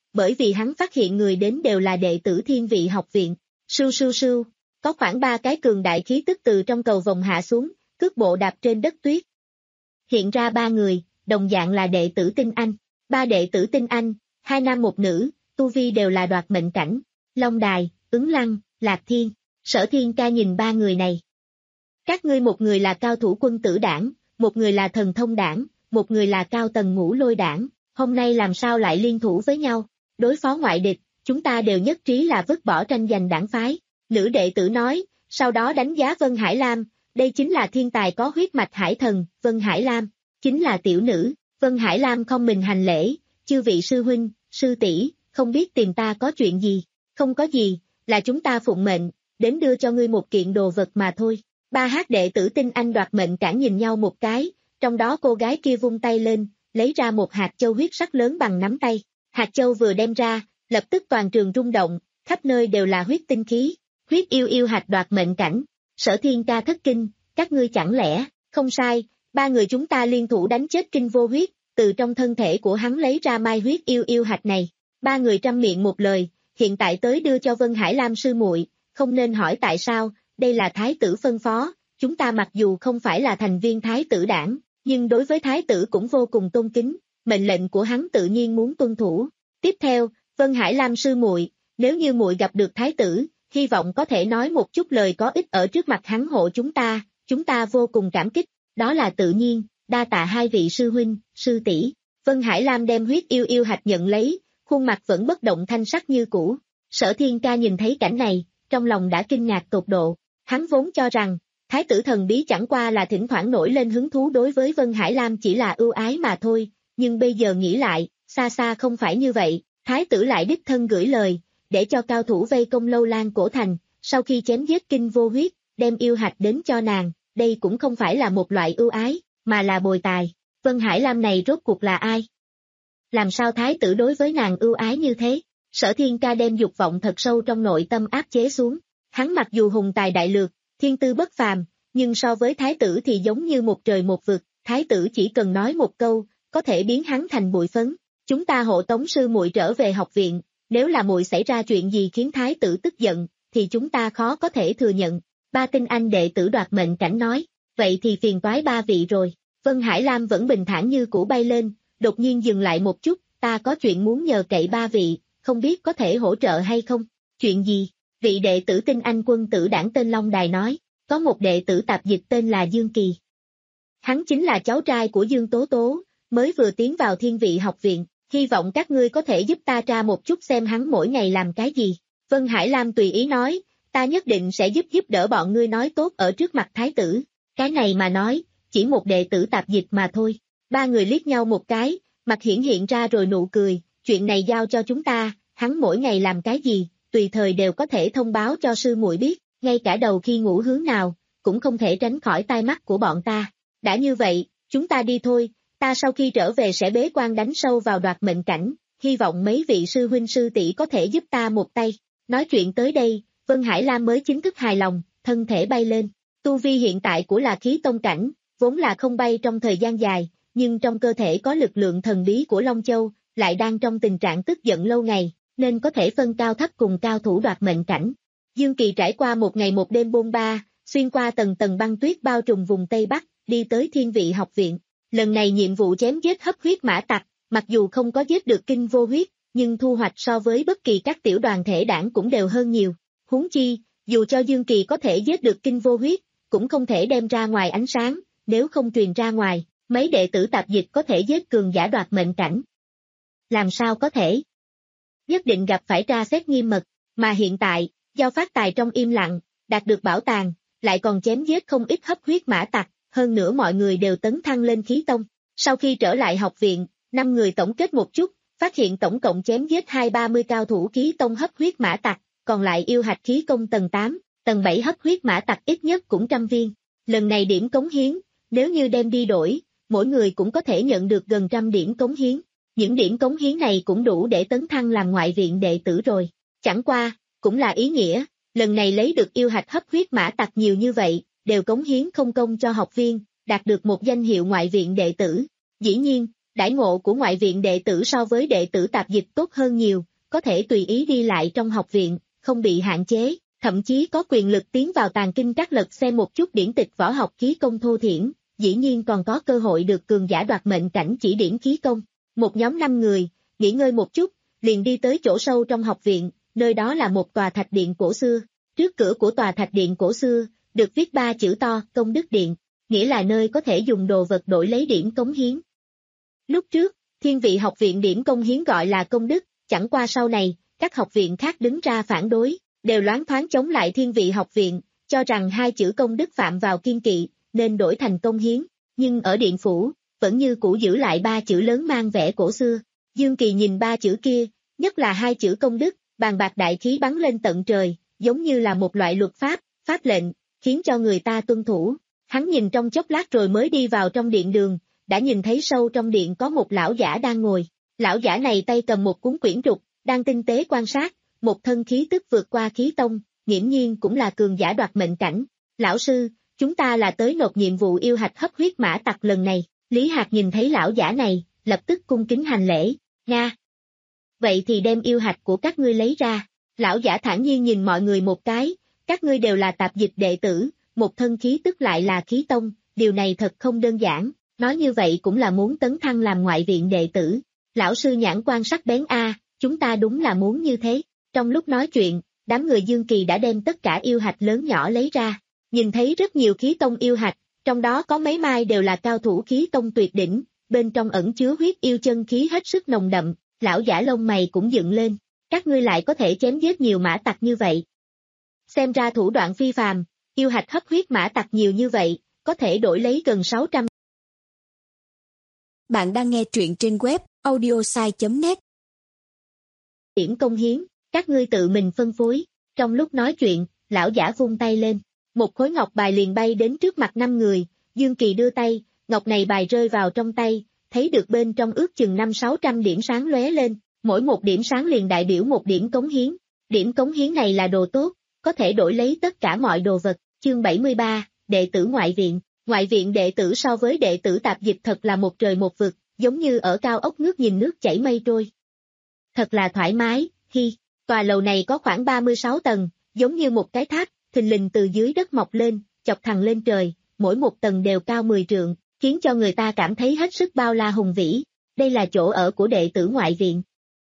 bởi vì hắn phát hiện người đến đều là đệ tử Thiên Vị học viện. Sưu sưu sưu, có khoảng ba cái cường đại khí tức từ trong cầu vồng hạ xuống, cước bộ đạp trên đất tuyết. Hiện ra ba người, đồng dạng là đệ tử Tinh Anh. Ba đệ tử Tinh Anh, hai nam một nữ, tu vi đều là đoạt mệnh cảnh. Long Đài, Ứng Lăng, Lạc Thiên. Sở Thiên Ca nhìn ba người này. Các ngươi một người là cao thủ quân tử đảng, một người là thần thông đảng, một người là cao tầng ngũ lôi đảng, hôm nay làm sao lại liên thủ với nhau, đối phó ngoại địch, chúng ta đều nhất trí là vứt bỏ tranh giành đảng phái. Nữ đệ tử nói, sau đó đánh giá Vân Hải Lam, đây chính là thiên tài có huyết mạch hải thần, Vân Hải Lam, chính là tiểu nữ. Vân Hải Lam không mình hành lễ, chư vị sư huynh, sư tỷ, không biết tìm ta có chuyện gì, không có gì, là chúng ta phụng mệnh, đến đưa cho ngươi một kiện đồ vật mà thôi. Ba hát đệ tử Tinh Anh đoạt mệnh cản nhìn nhau một cái, trong đó cô gái kia vung tay lên, lấy ra một hạt châu huyết sắc lớn bằng nắm tay. Hạt châu vừa đem ra, lập tức toàn trường rung động, khắp nơi đều là huyết tinh khí. Huyết yêu yêu hạt đoạt mệnh cảnh. Sở Thiên Ca thất kinh, các ngươi chẳng lẽ, không sai, ba người chúng ta liên thủ đánh chết Kinh Vô Huyết, từ trong thân thể của hắn lấy ra mai huyết yêu yêu hạt này. Ba người trăm miệng một lời, hiện tại tới đưa cho Vân Hải Lam sư muội, không nên hỏi tại sao, đây là thái tử phân phó, chúng ta mặc dù không phải là thành viên thái tử đảng, nhưng đối với thái tử cũng vô cùng tôn kính, mệnh lệnh của hắn tự nhiên muốn tuân thủ. Tiếp theo, Vân Hải Lam sư muội, nếu như muội gặp được thái tử, hy vọng có thể nói một chút lời có ích ở trước mặt hắn hộ chúng ta, chúng ta vô cùng cảm kích, đó là tự nhiên, đa tạ hai vị sư huynh, sư tỷ. Vân Hải Lam đem huyết yêu yêu hạt nhận lấy, khuôn mặt vẫn bất động thanh sắc như cũ. Sở Thiên Ca nhìn thấy cảnh này, trong lòng đã kinh ngạc tột độ, hắn vốn cho rằng, thái tử thần bí chẳng qua là thỉnh thoảng nổi lên hứng thú đối với Vân Hải Lam chỉ là ưu ái mà thôi, nhưng bây giờ nghĩ lại, xa xa không phải như vậy, thái tử lại đích thân gửi lời, để cho cao thủ vây công Lâu Lan cổ thành, sau khi chém giết Kinh Vô Huyết, đem yêu hạch đến cho nàng, đây cũng không phải là một loại ưu ái, mà là bồi tài. Vân Hải Lam này rốt cuộc là ai? Làm sao thái tử đối với nàng ưu ái như thế? Sở Thiên Ca đem dục vọng thật sâu trong nội tâm áp chế xuống, hắn mặc dù hùng tài đại lược, thiên tư bất phàm, nhưng so với thái tử thì giống như một trời một vực, thái tử chỉ cần nói một câu, có thể biến hắn thành bụi phấn. Chúng ta hộ tống sư muội trở về học viện, nếu là muội xảy ra chuyện gì khiến thái tử tức giận, thì chúng ta khó có thể thừa nhận. Ba Tinh Anh đệ tử đoạt mệnh cảnh nói, vậy thì phiền toái ba vị rồi. Vân Hải Lam vẫn bình thản như cũ bay lên, đột nhiên dừng lại một chút, ta có chuyện muốn nhờ cậy ba vị, không biết có thể hỗ trợ hay không? Chuyện gì? Vị đệ tử Tinh Anh quân tử đảng tên Long Đài nói, có một đệ tử tạp dịch tên là Dương Kỳ. Hắn chính là cháu trai của Dương Tố Tố, mới vừa tiến vào Thiên Vị học viện, hy vọng các ngươi có thể giúp ta tra một chút xem hắn mỗi ngày làm cái gì. Vân Hải Lam tùy ý nói, ta nhất định sẽ giúp giúp đỡ bọn ngươi nói tốt ở trước mặt thái tử. Cái này mà nói, chỉ một đệ tử tạp dịch mà thôi. Ba người liếc nhau một cái, mặt hiển hiện ra rồi nụ cười, chuyện này giao cho chúng ta, hắn mỗi ngày làm cái gì, tùy thời đều có thể thông báo cho sư muội biết, ngay cả đầu khi ngủ hướng nào, cũng không thể tránh khỏi tai mắt của bọn ta. Đã như vậy, chúng ta đi thôi, ta sau khi trở về sẽ bế quan đánh sâu vào đoạt mệnh cảnh, hy vọng mấy vị sư huynh sư tỷ có thể giúp ta một tay. Nói chuyện tới đây, Vân Hải Lam mới chính thức hài lòng, thân thể bay lên. Tu vi hiện tại của là khí tông cảnh, vốn là không bay trong thời gian dài, nhưng trong cơ thể có lực lượng thần bí của Long Châu, lại đang trong tình trạng tức giận lâu ngày, nên có thể phân cao thấp cùng cao thủ đoạt mệnh cảnh. Dương Kỳ trải qua một ngày một đêm bôn ba, xuyên qua tầng tầng băng tuyết bao trùm vùng Tây Bắc, đi tới Thiên Vị học viện. Lần này nhiệm vụ chém giết hấp huyết mã tặc, mặc dù không có giết được Kinh Vô Huyết, nhưng thu hoạch so với bất kỳ các tiểu đoàn thể đảng cũng đều hơn nhiều. Huống chi, dù cho Dương Kỳ có thể giết được Kinh Vô Huyết, cũng không thể đem ra ngoài ánh sáng, nếu không truyền ra ngoài, mấy đệ tử tạp dịch có thể giết cường giả đoạt mệnh cảnh. Làm sao có thể? Nhất định gặp phải tra xét nghiêm mật, mà hiện tại, Giao Phát Tài trong im lặng, đạt được bảo tàng, lại còn chém giết không ít hấp huyết mã tặc, hơn nữa mọi người đều tấn thăng lên khí tông. Sau khi trở lại học viện, năm người tổng kết một chút, phát hiện tổng cộng chém giết hai ba mươi cao thủ khí tông hấp huyết mã tặc, còn lại yêu hạch khí công tầng tám, tầng bảy hấp huyết mã tặc ít nhất cũng trăm viên. Lần này điểm cống hiến, nếu như đem đi đổi, mỗi người cũng có thể nhận được gần trăm điểm cống hiến. Những điểm cống hiến này cũng đủ để tấn thăng làm ngoại viện đệ tử rồi. Chẳng qua, cũng là ý nghĩa, lần này lấy được yêu hạch hấp huyết mã tặc nhiều như vậy, đều cống hiến không công cho học viên, đạt được một danh hiệu ngoại viện đệ tử. Dĩ nhiên, Đãi ngộ của ngoại viện đệ tử so với đệ tử tạp dịch tốt hơn nhiều, có thể tùy ý đi lại trong học viện, không bị hạn chế, thậm chí có quyền lực tiến vào tàng kinh các lật xem một chút điển tịch võ học khí công thô thiển, dĩ nhiên còn có cơ hội được cường giả đoạt mệnh cảnh chỉ điểm khí công. Một nhóm năm người, nghỉ ngơi một chút, liền đi tới chỗ sâu trong học viện, nơi đó là một tòa thạch điện cổ xưa. Trước cửa của tòa thạch điện cổ xưa, được viết ba chữ to, Công Đức Điện, nghĩa là nơi có thể dùng đồ vật đổi lấy điểm cống hiến. Lúc trước, thiên vị học viện điểm công hiến gọi là công đức, chẳng qua sau này, các học viện khác đứng ra phản đối, đều loáng thoáng chống lại thiên vị học viện, cho rằng hai chữ công đức phạm vào kiên kỵ, nên đổi thành công hiến, nhưng ở điện phủ, vẫn như cũ giữ lại ba chữ lớn mang vẻ cổ xưa. Dương Kỳ nhìn ba chữ kia, nhất là hai chữ công đức, bàn bạc đại khí bắn lên tận trời, giống như là một loại luật pháp, pháp lệnh, khiến cho người ta tuân thủ. Hắn nhìn trong chốc lát rồi mới đi vào trong điện đường, đã nhìn thấy sâu trong điện có một lão giả đang ngồi. Lão giả này tay cầm một cuốn quyển trục, đang tinh tế quan sát, một thân khí tức vượt qua khí tông, nghiễm nhiên cũng là cường giả đoạt mệnh cảnh. Lão sư, chúng ta là tới nộp nhiệm vụ yêu hạch hấp huyết mã tặc lần này. Lý Hạc nhìn thấy lão giả này, lập tức cung kính hành lễ, Nga. Vậy thì đem yêu hạch của các ngươi lấy ra. Lão giả thản nhiên nhìn mọi người một cái, các ngươi đều là tạp dịch đệ tử, một thân khí tức lại là khí tông, điều này thật không đơn giản, nói như vậy cũng là muốn tấn thăng làm ngoại viện đệ tử. Lão sư nhãn quan sắc bén a, chúng ta đúng là muốn như thế. Trong lúc nói chuyện, đám người Dương Kỳ đã đem tất cả yêu hạch lớn nhỏ lấy ra, nhìn thấy rất nhiều khí tông yêu hạch, trong đó có mấy mai đều là cao thủ khí tông tuyệt đỉnh, bên trong ẩn chứa huyết yêu chân khí hết sức nồng đậm, lão giả lông mày cũng dựng lên, các ngươi lại có thể chém giết nhiều mã tặc như vậy. Xem ra thủ đoạn phi phàm, yêu hạch hấp huyết mã tặc nhiều như vậy, có thể đổi lấy gần sáu trăm. Bạn đang nghe truyện trên web audiosai chấm net. Điểm công hiến, các ngươi tự mình phân phối. Trong lúc nói chuyện, lão giả vung tay lên, một khối ngọc bài liền bay đến trước mặt năm người. Dương Kỳ đưa tay, ngọc này bài rơi vào trong tay, thấy được bên trong ước chừng năm sáu trăm điểm sáng lóe lên, mỗi một điểm sáng liền đại biểu một điểm cống hiến. Điểm cống hiến này là đồ tốt, có thể đổi lấy tất cả mọi đồ vật. Chương bảy mươi ba, đệ tử ngoại viện. Ngoại viện đệ tử so với đệ tử tạp dịch thật là một trời một vực, giống như ở cao ốc ngước nhìn nước chảy mây trôi. Thật là thoải mái, hi, tòa lầu này có khoảng ba mươi sáu tầng, giống như một cái tháp, thình lình từ dưới đất mọc lên, chọc thẳng lên trời, mỗi một tầng đều cao mười trượng, khiến cho người ta cảm thấy hết sức bao la hùng vĩ. Đây là chỗ ở của đệ tử ngoại viện.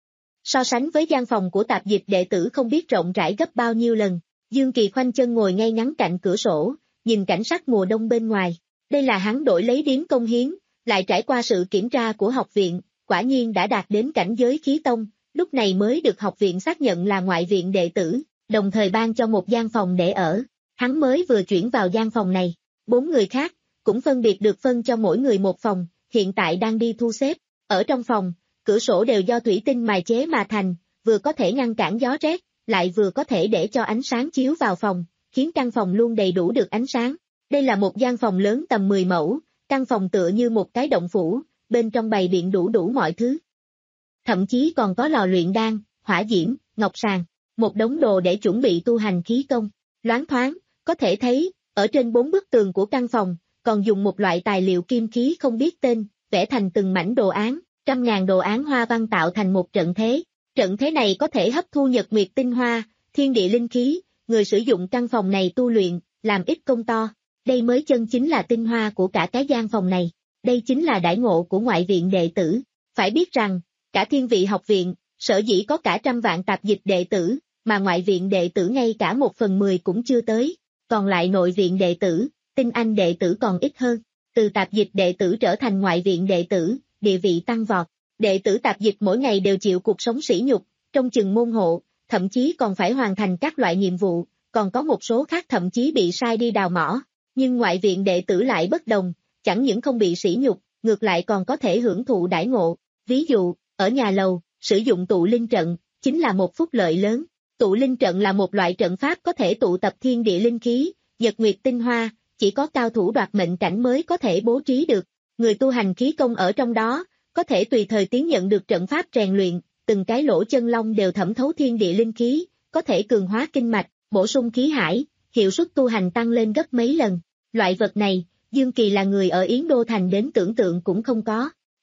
So sánh với gian phòng của tạp dịch đệ tử không biết rộng rãi gấp bao nhiêu lần, Dương Kỳ khoanh chân ngồi ngay ngắn cạnh cửa sổ, nhìn cảnh sắc mùa đông bên ngoài. Đây là hắn đổi lấy điểm công hiến, lại trải qua sự kiểm tra của học viện, quả nhiên đã đạt đến cảnh giới khí tông, lúc này mới được học viện xác nhận là ngoại viện đệ tử, đồng thời ban cho một gian phòng để ở. Hắn mới vừa chuyển vào gian phòng này, bốn người khác, cũng phân biệt được phân cho mỗi người một phòng, hiện tại đang đi thu xếp. Ở trong phòng, cửa sổ đều do thủy tinh mài chế mà thành, vừa có thể ngăn cản gió rét, lại vừa có thể để cho ánh sáng chiếu vào phòng, khiến căn phòng luôn đầy đủ được ánh sáng. Đây là một gian phòng lớn tầm mười mẫu, căn phòng tựa như một cái động phủ, bên trong bày biện đủ đủ mọi thứ. Thậm chí còn có lò luyện đan, hỏa diễm, ngọc sàng, một đống đồ để chuẩn bị tu hành khí công. Loáng thoáng, có thể thấy, ở trên bốn bức tường của căn phòng, còn dùng một loại tài liệu kim khí không biết tên, vẽ thành từng mảnh đồ án, trăm ngàn đồ án hoa văn tạo thành một trận thế. Trận thế này có thể hấp thu nhật nguyệt tinh hoa, thiên địa linh khí, người sử dụng căn phòng này tu luyện, làm ít công to. Đây mới chân chính là tinh hoa của cả cái gian phòng này. Đây chính là đãi ngộ của ngoại viện đệ tử. Phải biết rằng, cả thiên vị học viện, sở dĩ có cả trăm vạn tạp dịch đệ tử, mà ngoại viện đệ tử ngay cả một phần mười cũng chưa tới. Còn lại nội viện đệ tử, tinh anh đệ tử còn ít hơn. Từ tạp dịch đệ tử trở thành ngoại viện đệ tử, địa vị tăng vọt. Đệ tử tạp dịch mỗi ngày đều chịu cuộc sống sỉ nhục, trong chừng môn hộ, thậm chí còn phải hoàn thành các loại nhiệm vụ, còn có một số khác thậm chí bị sai đi đào mỏ. Nhưng ngoại viện đệ tử lại bất đồng, chẳng những không bị sỉ nhục, ngược lại còn có thể hưởng thụ đãi ngộ. Ví dụ, ở nhà lầu, sử dụng tụ linh trận, chính là một phúc lợi lớn. Tụ linh trận là một loại trận pháp có thể tụ tập thiên địa linh khí, nhật nguyệt tinh hoa, chỉ có cao thủ đoạt mệnh cảnh mới có thể bố trí được. Người tu hành khí công ở trong đó, có thể tùy thời tiến nhận được trận pháp rèn luyện, từng cái lỗ chân lông đều thẩm thấu thiên địa linh khí, có thể cường hóa kinh mạch, bổ sung khí hải, hiệu suất tu hành tăng lên gấp mấy lần. Loại vật này, Dương Kỳ là người ở Yến Đô Thành đến tưởng tượng cũng không có.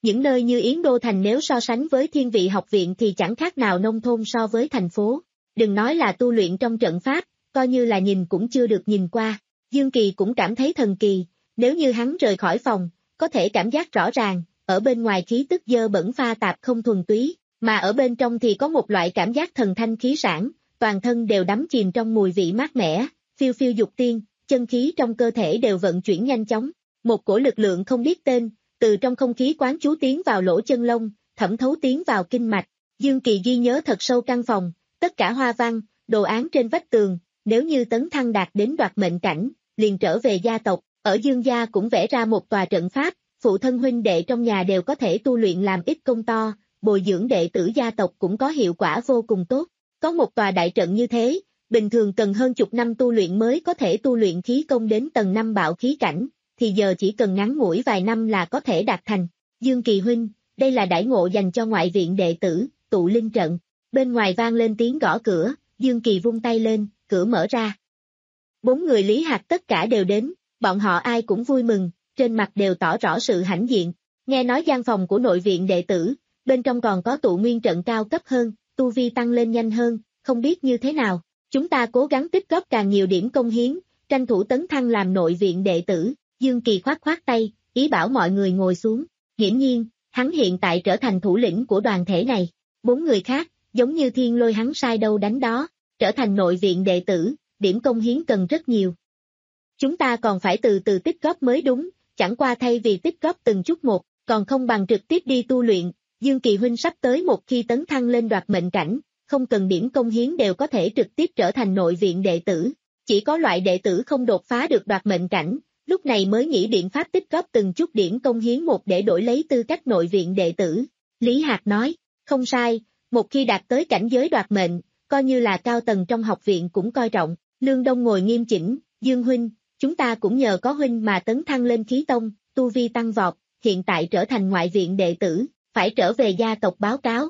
Những nơi như Yến Đô Thành nếu so sánh với Thiên Vị học viện thì chẳng khác nào nông thôn so với thành phố. Đừng nói là tu luyện trong trận pháp, coi như là nhìn cũng chưa được nhìn qua. Dương Kỳ cũng cảm thấy thần kỳ, nếu như hắn rời khỏi phòng, có thể cảm giác rõ ràng, ở bên ngoài khí tức dơ bẩn pha tạp không thuần túy, mà ở bên trong thì có một loại cảm giác thần thanh khí sản, toàn thân đều đắm chìm trong mùi vị mát mẻ, phiêu phiêu dục tiên, chân khí trong cơ thể đều vận chuyển nhanh chóng. Một cổ lực lượng không biết tên, từ trong không khí quán chú tiến vào lỗ chân lông, thẩm thấu tiến vào kinh mạch. Dương Kỳ ghi nhớ thật sâu căn phòng, tất cả hoa văn, đồ án trên vách tường, nếu như Tấn Thăng đạt đến đoạt mệnh cảnh, liền trở về gia tộc, ở Dương gia cũng vẽ ra một tòa trận pháp, phụ thân huynh đệ trong nhà đều có thể tu luyện làm ít công to, bồi dưỡng đệ tử gia tộc cũng có hiệu quả vô cùng tốt. Có một tòa đại trận như thế, bình thường cần hơn chục năm tu luyện mới có thể tu luyện khí công đến tầng năm bạo khí cảnh, thì giờ chỉ cần ngắn ngủi vài năm là có thể đạt thành. Dương Kỳ huynh, đây là đãi ngộ dành cho ngoại viện đệ tử, tụ linh trận. Bên ngoài vang lên tiếng gõ cửa, Dương Kỳ vung tay lên, cửa mở ra. Bốn người Lý Hạc tất cả đều đến, bọn họ ai cũng vui mừng, trên mặt đều tỏ rõ sự hãnh diện. Nghe nói gian phòng của nội viện đệ tử, bên trong còn có tụ nguyên trận cao cấp hơn, tu vi tăng lên nhanh hơn, không biết như thế nào. Chúng ta cố gắng tích góp càng nhiều điểm công hiến, tranh thủ tấn thăng làm nội viện đệ tử. Dương Kỳ khoát khoát tay, ý bảo mọi người ngồi xuống. Hiển nhiên, hắn hiện tại trở thành thủ lĩnh của đoàn thể này. Bốn người khác, giống như thiên lôi hắn sai đâu đánh đó, trở thành nội viện đệ tử, điểm công hiến cần rất nhiều. Chúng ta còn phải từ từ tích góp mới đúng, chẳng qua thay vì tích góp từng chút một, còn không bằng trực tiếp đi tu luyện. Dương Kỳ huynh sắp tới một khi tấn thăng lên đoạt mệnh cảnh, không cần điểm công hiến đều có thể trực tiếp trở thành nội viện đệ tử. Chỉ có loại đệ tử không đột phá được đoạt mệnh cảnh, lúc này mới nghĩ biện pháp tích góp từng chút điểm công hiến một để đổi lấy tư cách nội viện đệ tử. Lý Hạc nói, không sai, một khi đạt tới cảnh giới đoạt mệnh, coi như là cao tầng trong học viện cũng coi trọng. Lương Đông ngồi nghiêm chỉnh, Dương huynh, chúng ta cũng nhờ có huynh mà tấn thăng lên khí tông, tu vi tăng vọt, hiện tại trở thành ngoại viện đệ tử, phải trở về gia tộc báo cáo.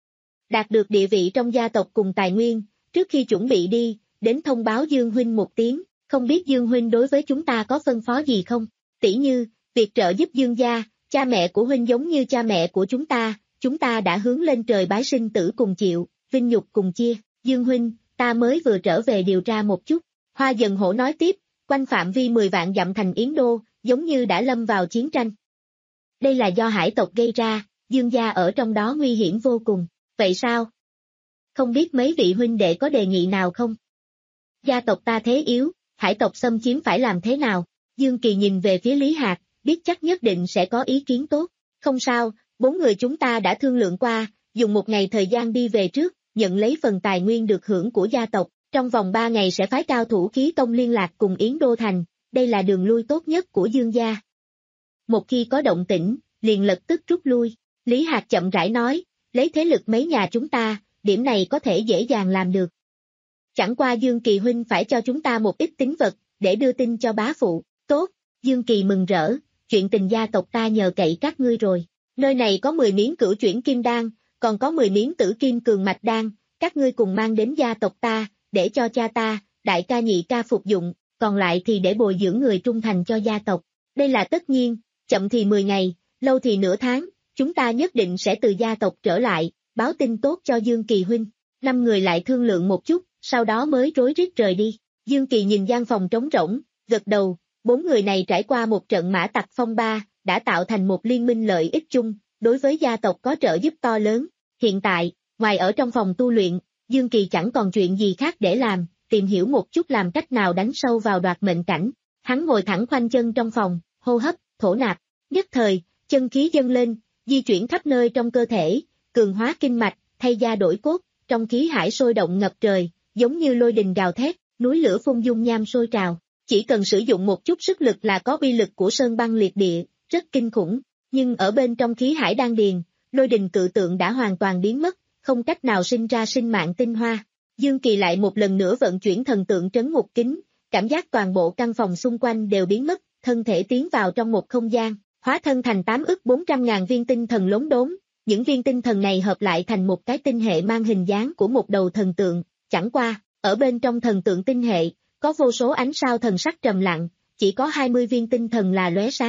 Đạt được địa vị trong gia tộc cùng tài nguyên, trước khi chuẩn bị đi, đến thông báo Dương huynh một tiếng, không biết Dương huynh đối với chúng ta có phân phó gì không? Tỷ như, việc trợ giúp Dương gia, cha mẹ của huynh giống như cha mẹ của chúng ta, chúng ta đã hướng lên trời bái sinh tử cùng chịu, vinh nhục cùng chia. Dương huynh, ta mới vừa trở về điều tra một chút. Hoa Dần Hổ nói tiếp, quanh phạm vi mười vạn dặm thành Yến Đô, giống như đã lâm vào chiến tranh. Đây là do hải tộc gây ra, Dương gia ở trong đó nguy hiểm vô cùng. Vậy sao? Không biết mấy vị huynh đệ có đề nghị nào không? Gia tộc ta thế yếu, hải tộc xâm chiếm phải làm thế nào? Dương Kỳ nhìn về phía Lý Hạc, biết chắc nhất định sẽ có ý kiến tốt. Không sao, bốn người chúng ta đã thương lượng qua, dùng một ngày thời gian đi về trước, nhận lấy phần tài nguyên được hưởng của gia tộc, trong vòng ba ngày sẽ phái cao thủ khí tông liên lạc cùng Yến Đô Thành, đây là đường lui tốt nhất của Dương gia. Một khi có động tĩnh, liền lập tức rút lui. Lý Hạc chậm rãi nói, lấy thế lực mấy nhà chúng ta, điểm này có thể dễ dàng làm được. Chẳng qua Dương Kỳ huynh phải cho chúng ta một ít tín vật, để đưa tin cho bá phụ. Tốt, Dương Kỳ mừng rỡ, chuyện tình gia tộc ta nhờ cậy các ngươi rồi. Nơi này có mười miếng cửu chuyển kim đan, còn có mười miếng tử kim cường mạch đan, các ngươi cùng mang đến gia tộc ta, để cho cha ta, đại ca nhị ca phục dụng, còn lại thì để bồi dưỡng người trung thành cho gia tộc. Đây là tất nhiên, chậm thì mười ngày, lâu thì nửa tháng, chúng ta nhất định sẽ từ gia tộc trở lại, báo tin tốt cho Dương Kỳ huynh. Năm người lại thương lượng một chút, sau đó mới rối rít rời đi. Dương Kỳ nhìn gian phòng trống rỗng, gật đầu, bốn người này trải qua một trận mã tặc phong ba, đã tạo thành một liên minh lợi ích chung, đối với gia tộc có trợ giúp to lớn. Hiện tại, ngoài ở trong phòng tu luyện, Dương Kỳ chẳng còn chuyện gì khác để làm, tìm hiểu một chút làm cách nào đánh sâu vào đoạt mệnh cảnh. Hắn ngồi thẳng khoanh chân trong phòng, hô hấp, thổ nạp, nhất thời, chân khí dâng lên, di chuyển khắp nơi trong cơ thể, cường hóa kinh mạch, thay da đổi cốt, trong khí hải sôi động ngập trời, giống như lôi đình gào thét, núi lửa phun dung nham sôi trào. Chỉ cần sử dụng một chút sức lực là có uy lực của sơn băng liệt địa, rất kinh khủng. Nhưng ở bên trong khí hải đan điền, lôi đình cự tượng đã hoàn toàn biến mất, không cách nào sinh ra sinh mạng tinh hoa. Dương Kỳ lại một lần nữa vận chuyển thần tượng trấn ngục kính, cảm giác toàn bộ căn phòng xung quanh đều biến mất, thân thể tiến vào trong một không gian, hóa thân thành tám ức bốn trăm ngàn viên tinh thần lốm đốm. Những viên tinh thần này hợp lại thành một cái tinh hệ mang hình dáng của một đầu thần tượng, chẳng qua, ở bên trong thần tượng tinh hệ, có vô số ánh sao thần sắc trầm lặng, chỉ có hai mươi viên tinh thần là lóe sáng.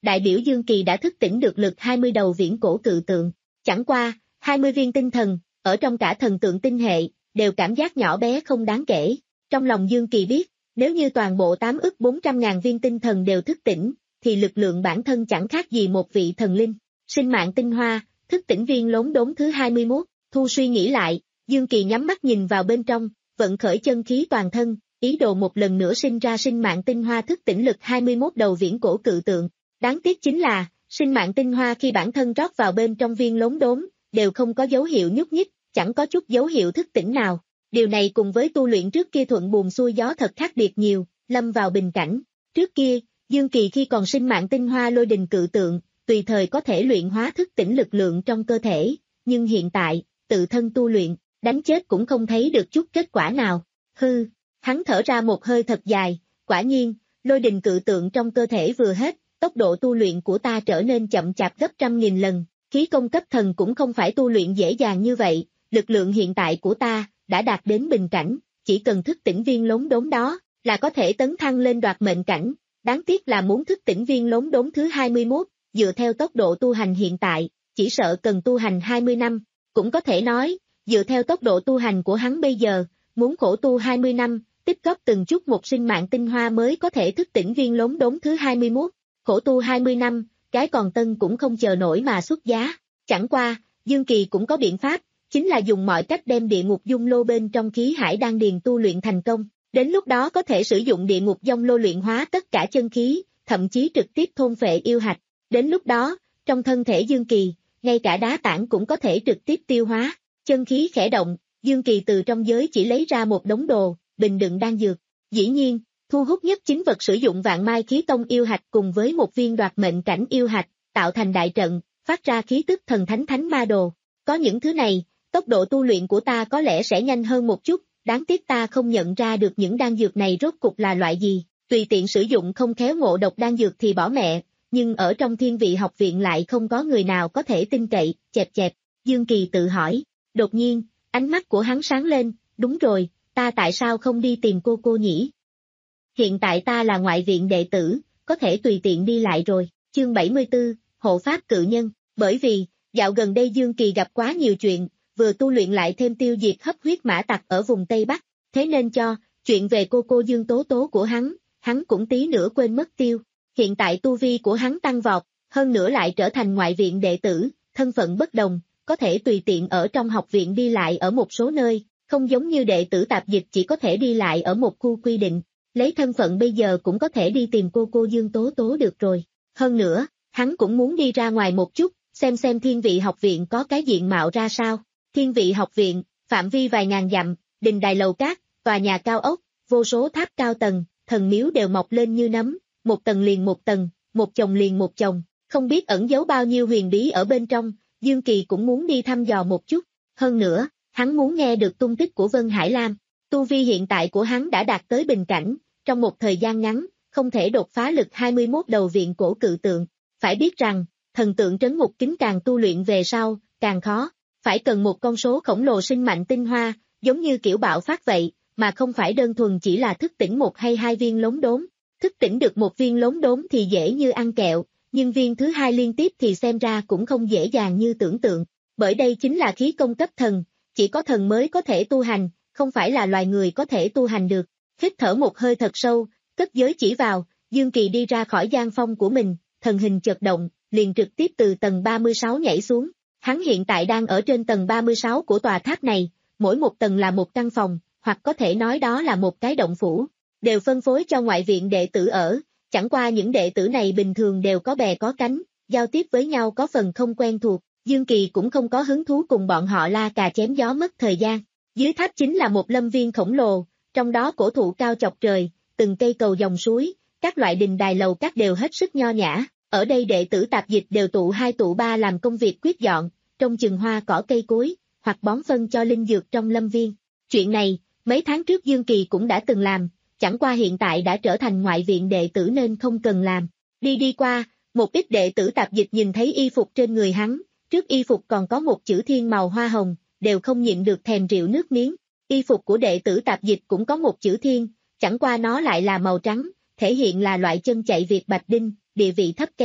đại biểu Dương Kỳ đã thức tỉnh được lực hai mươi đầu viễn cổ cự tượng. Chẳng qua, hai mươi viên tinh thần, ở trong cả thần tượng tinh hệ, đều cảm giác nhỏ bé không đáng kể. Trong lòng Dương Kỳ biết, nếu như toàn bộ tám ức bốn trăm ngàn viên tinh thần đều thức tỉnh, thì lực lượng bản thân chẳng khác gì một vị thần linh. Sinh mạng tinh hoa, thức tỉnh viên lốm đốm thứ hai mươi mốt, thu suy nghĩ lại, Dương Kỳ nhắm mắt nhìn vào bên trong, vận khởi chân khí toàn thân, ý đồ một lần nữa sinh ra sinh mạng tinh hoa thức tỉnh lực hai mươi mốt đầu viễn cổ cự tượng. Đáng tiếc chính là, sinh mạng tinh hoa khi bản thân rót vào bên trong viên lốm đốm, đều không có dấu hiệu nhúc nhích, chẳng có chút dấu hiệu thức tỉnh nào. Điều này cùng với tu luyện trước kia thuận buồm xuôi gió thật khác biệt nhiều, lâm vào bình cảnh. Trước kia, Dương Kỳ khi còn sinh mạng tinh hoa lôi đình cự tượng, tùy thời có thể luyện hóa thức tỉnh lực lượng trong cơ thể, nhưng hiện tại, tự thân tu luyện, đánh chết cũng không thấy được chút kết quả nào. Hư, hắn thở ra một hơi thật dài, quả nhiên, lôi đình cự tượng trong cơ thể vừa hết, tốc độ tu luyện của ta trở nên chậm chạp gấp trăm nghìn lần, khí công cấp thần cũng không phải tu luyện dễ dàng như vậy, lực lượng hiện tại của ta, đã đạt đến bình cảnh, chỉ cần thức tỉnh viên lốm đốm đó, là có thể tấn thăng lên đoạt mệnh cảnh, đáng tiếc là muốn thức tỉnh viên lốm đốm thứ hai mươi mốt, dựa theo tốc độ tu hành hiện tại, chỉ sợ cần tu hành hai mươi năm, cũng có thể nói, dựa theo tốc độ tu hành của hắn bây giờ, muốn khổ tu hai mươi năm, tích góp từng chút một sinh mạng tinh hoa mới có thể thức tỉnh viên lốm đốm thứ hai mươi mốt, khổ tu hai mươi năm, cái còn tân cũng không chờ nổi mà xuất giá, chẳng qua, Dương Kỳ cũng có biện pháp, chính là dùng mọi cách đem địa ngục dung lô bên trong khí hải đan điền tu luyện thành công, đến lúc đó có thể sử dụng địa ngục dung lô luyện hóa tất cả chân khí, thậm chí trực tiếp thôn phệ yêu hạch, đến lúc đó, trong thân thể Dương Kỳ, ngay cả đá tảng cũng có thể trực tiếp tiêu hóa, chân khí khẽ động, Dương Kỳ từ trong giới chỉ lấy ra một đống đồ, bình đựng đan dược, dĩ nhiên, thu hút nhất chính vật sử dụng vạn mai khí tông yêu hạch cùng với một viên đoạt mệnh cảnh yêu hạch, tạo thành đại trận, phát ra khí tức thần thánh thánh ma đồ, có những thứ này, tốc độ tu luyện của ta có lẽ sẽ nhanh hơn một chút, đáng tiếc ta không nhận ra được những đan dược này rốt cục là loại gì, tùy tiện sử dụng không khéo ngộ độc đan dược thì bỏ mẹ, nhưng ở trong thiên vị học viện lại không có người nào có thể tin cậy, chẹp chẹp, Dương Kỳ tự hỏi, đột nhiên, ánh mắt của hắn sáng lên, đúng rồi, ta tại sao không đi tìm cô cô nhỉ? Hiện tại ta là ngoại viện đệ tử, có thể tùy tiện đi lại rồi, chương bảy mươi tư, hộ pháp cự nhân, bởi vì, dạo gần đây Dương Kỳ gặp quá nhiều chuyện, vừa tu luyện lại thêm tiêu diệt hấp huyết mã tặc ở vùng Tây Bắc, thế nên cho, chuyện về cô cô Dương Tố Tố của hắn, hắn cũng tí nữa quên mất tiêu. Hiện tại tu vi của hắn tăng vọt, hơn nữa lại trở thành ngoại viện đệ tử, thân phận bất đồng, có thể tùy tiện ở trong học viện đi lại ở một số nơi, không giống như đệ tử tạp dịch chỉ có thể đi lại ở một khu quy định, lấy thân phận bây giờ cũng có thể đi tìm cô cô Dương Tố Tố được rồi. Hơn nữa, hắn cũng muốn đi ra ngoài một chút, xem xem thiên vị học viện có cái diện mạo ra sao. Thiên vị học viện, phạm vi vài ngàn dặm, đình đài lầu cát, tòa nhà cao ốc, vô số tháp cao tầng, thần miếu đều mọc lên như nấm, một tầng liền một tầng, một chồng liền một chồng, không biết ẩn giấu bao nhiêu huyền bí ở bên trong, Dương Kỳ cũng muốn đi thăm dò một chút. Hơn nữa, hắn muốn nghe được tung tích của Vân Hải Lam. Tu vi hiện tại của hắn đã đạt tới bình cảnh, trong một thời gian ngắn, không thể đột phá lực hai mươi mốt đầu viện cổ cự tượng. Phải biết rằng, thần tượng trấn ngục kính càng tu luyện về sau, càng khó, phải cần một con số khổng lồ sinh mạnh tinh hoa, giống như kiểu bạo phát vậy, mà không phải đơn thuần chỉ là thức tỉnh một hay hai viên lốm đốm. Thức tỉnh được một viên lốm đốm thì dễ như ăn kẹo, nhưng viên thứ hai liên tiếp thì xem ra cũng không dễ dàng như tưởng tượng, bởi đây chính là khí công cấp thần, chỉ có thần mới có thể tu hành, không phải là loài người có thể tu hành được. Hít thở một hơi thật sâu, cất giới chỉ vào, Dương Kỳ đi ra khỏi gian phong của mình, thần hình chợt động, liền trực tiếp từ tầng ba mươi sáu nhảy xuống. Hắn hiện tại đang ở trên tầng ba mươi sáu của tòa tháp này, mỗi một tầng là một căn phòng, hoặc có thể nói đó là một cái động phủ, đều phân phối cho ngoại viện đệ tử ở, chẳng qua những đệ tử này bình thường đều có bè có cánh, giao tiếp với nhau có phần không quen thuộc, Dương Kỳ cũng không có hứng thú cùng bọn họ la cà chém gió mất thời gian. Dưới tháp chính là một lâm viên khổng lồ, trong đó cổ thụ cao chọc trời, từng cây cầu dòng suối, các loại đình đài lầu các đều hết sức nho nhã, ở đây đệ tử tạp dịch đều tụ hai tụ ba làm công việc quyết dọn, trong chừng hoa cỏ cây cối, hoặc bón phân cho linh dược trong lâm viên. Chuyện này, mấy tháng trước Dương Kỳ cũng đã từng làm, chẳng qua hiện tại đã trở thành ngoại viện đệ tử nên không cần làm. Đi đi qua, một ít đệ tử tạp dịch nhìn thấy y phục trên người hắn, trước y phục còn có một chữ thiên màu hoa hồng, đều không nhịn được thèm rượu nước miếng. Y phục của đệ tử tạp dịch cũng có một chữ thiên, chẳng qua nó lại là màu trắng, thể hiện là loại chân chạy Việt Bạch Đinh, địa vị thấp kém.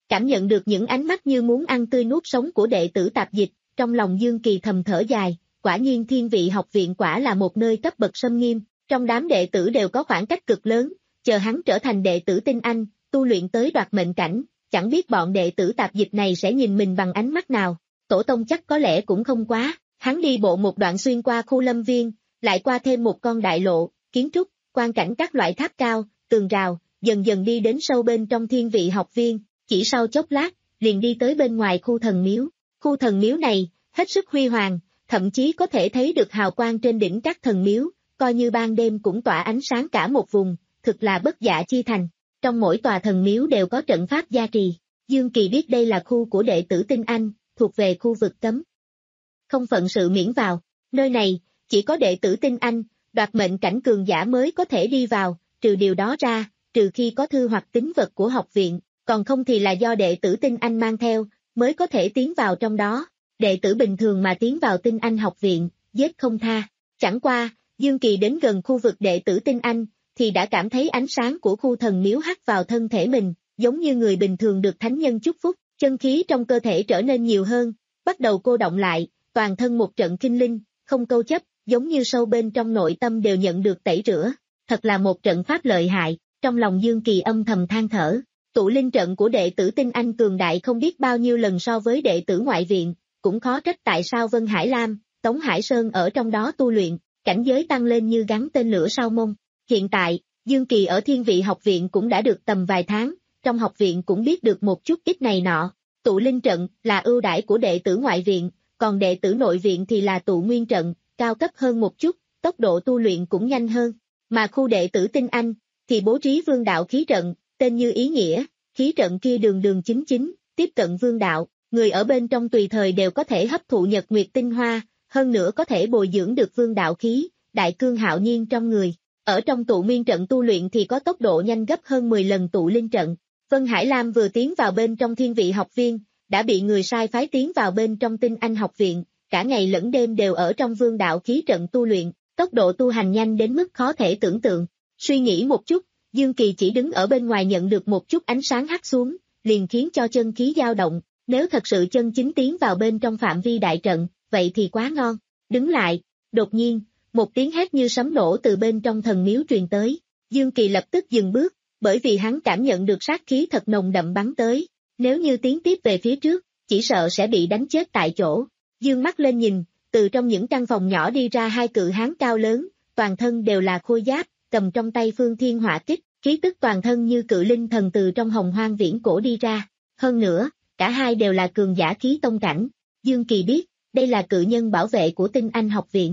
Cảm nhận được những ánh mắt như muốn ăn tươi nuốt sống của đệ tử tạp dịch, trong lòng Dương Kỳ thầm thở dài, quả nhiên Thiên Vị học viện quả là một nơi cấp bậc xâm nghiêm, trong đám đệ tử đều có khoảng cách cực lớn, chờ hắn trở thành đệ tử tinh anh, tu luyện tới đoạt mệnh cảnh, chẳng biết bọn đệ tử tạp dịch này sẽ nhìn mình bằng ánh mắt nào, tổ tông chắc có lẽ cũng không quá, hắn đi bộ một đoạn xuyên qua khu lâm viên, lại qua thêm một con đại lộ, kiến trúc, quan cảnh các loại tháp cao, tường rào, dần dần đi đến sâu bên trong Thiên Vị học viên, chỉ sau chốc lát, liền đi tới bên ngoài khu thần miếu. Khu thần miếu này, hết sức huy hoàng, thậm chí có thể thấy được hào quang trên đỉnh các thần miếu, coi như ban đêm cũng tỏa ánh sáng cả một vùng, thực là bất dạ chi thành. Trong mỗi tòa thần miếu đều có trận pháp gia trì. Dương Kỳ biết đây là khu của đệ tử tinh anh, thuộc về khu vực cấm. Không phận sự miễn vào, nơi này, chỉ có đệ tử tinh anh, đoạt mệnh cảnh cường giả mới có thể đi vào, trừ điều đó ra, trừ khi có thư hoặc tín vật của học viện, còn không thì là do đệ tử tinh anh mang theo, mới có thể tiến vào trong đó. Đệ tử bình thường mà tiến vào tinh anh học viện, giết không tha. Chẳng qua, Dương Kỳ đến gần khu vực đệ tử tinh anh, thì đã cảm thấy ánh sáng của khu thần miếu hắt vào thân thể mình, giống như người bình thường được thánh nhân chúc phúc, chân khí trong cơ thể trở nên nhiều hơn, bắt đầu cô động lại, toàn thân một trận kinh linh, không câu chấp, giống như sâu bên trong nội tâm đều nhận được tẩy rửa, thật là một trận pháp lợi hại, trong lòng Dương Kỳ âm thầm than thở. Tụ linh trận của đệ tử tinh anh cường đại không biết bao nhiêu lần so với đệ tử ngoại viện, cũng khó trách tại sao Vân Hải Lam, Tống Hải Sơn ở trong đó tu luyện, cảnh giới tăng lên như gắn tên lửa sau mông. Hiện tại, Dương Kỳ ở Thiên Vị học viện cũng đã được tầm vài tháng, trong học viện cũng biết được một chút ít này nọ. Tụ linh trận là ưu đãi của đệ tử ngoại viện, còn đệ tử nội viện thì là tụ nguyên trận, cao cấp hơn một chút, tốc độ tu luyện cũng nhanh hơn. Mà khu đệ tử tinh anh, thì bố trí vương đạo khí trận, tên như ý nghĩa, khí trận kia đường đường chính chính, tiếp cận vương đạo, người ở bên trong tùy thời đều có thể hấp thụ nhật nguyệt tinh hoa, hơn nữa có thể bồi dưỡng được vương đạo khí, đại cương hạo nhiên trong người. Ở trong tụ nguyên trận tu luyện thì có tốc độ nhanh gấp hơn mười lần tụ linh trận. Vân Hải Lam vừa tiến vào bên trong Thiên Vị học viên, đã bị người sai phái tiến vào bên trong tinh anh học viện, cả ngày lẫn đêm đều ở trong vương đạo khí trận tu luyện, tốc độ tu hành nhanh đến mức khó thể tưởng tượng. Suy nghĩ một chút, Dương Kỳ chỉ đứng ở bên ngoài nhận được một chút ánh sáng hắt xuống, liền khiến cho chân khí dao động, nếu thật sự chân chính tiến vào bên trong phạm vi đại trận, vậy thì quá ngon. Đứng lại, đột nhiên, một tiếng hét như sấm nổ từ bên trong thần miếu truyền tới, Dương Kỳ lập tức dừng bước, bởi vì hắn cảm nhận được sát khí thật nồng đậm bắn tới, nếu như tiến tiếp về phía trước, chỉ sợ sẽ bị đánh chết tại chỗ. Dương mắt lên nhìn, từ trong những căn phòng nhỏ đi ra hai cự hán cao lớn, toàn thân đều là khôi giáp, cầm trong tay phương thiên hỏa kích, khí tức toàn thân như cự linh thần từ trong hồng hoang viễn cổ đi ra. Hơn nữa, cả hai đều là cường giả khí tông cảnh. Dương Kỳ biết, đây là cự nhân bảo vệ của tinh anh học viện.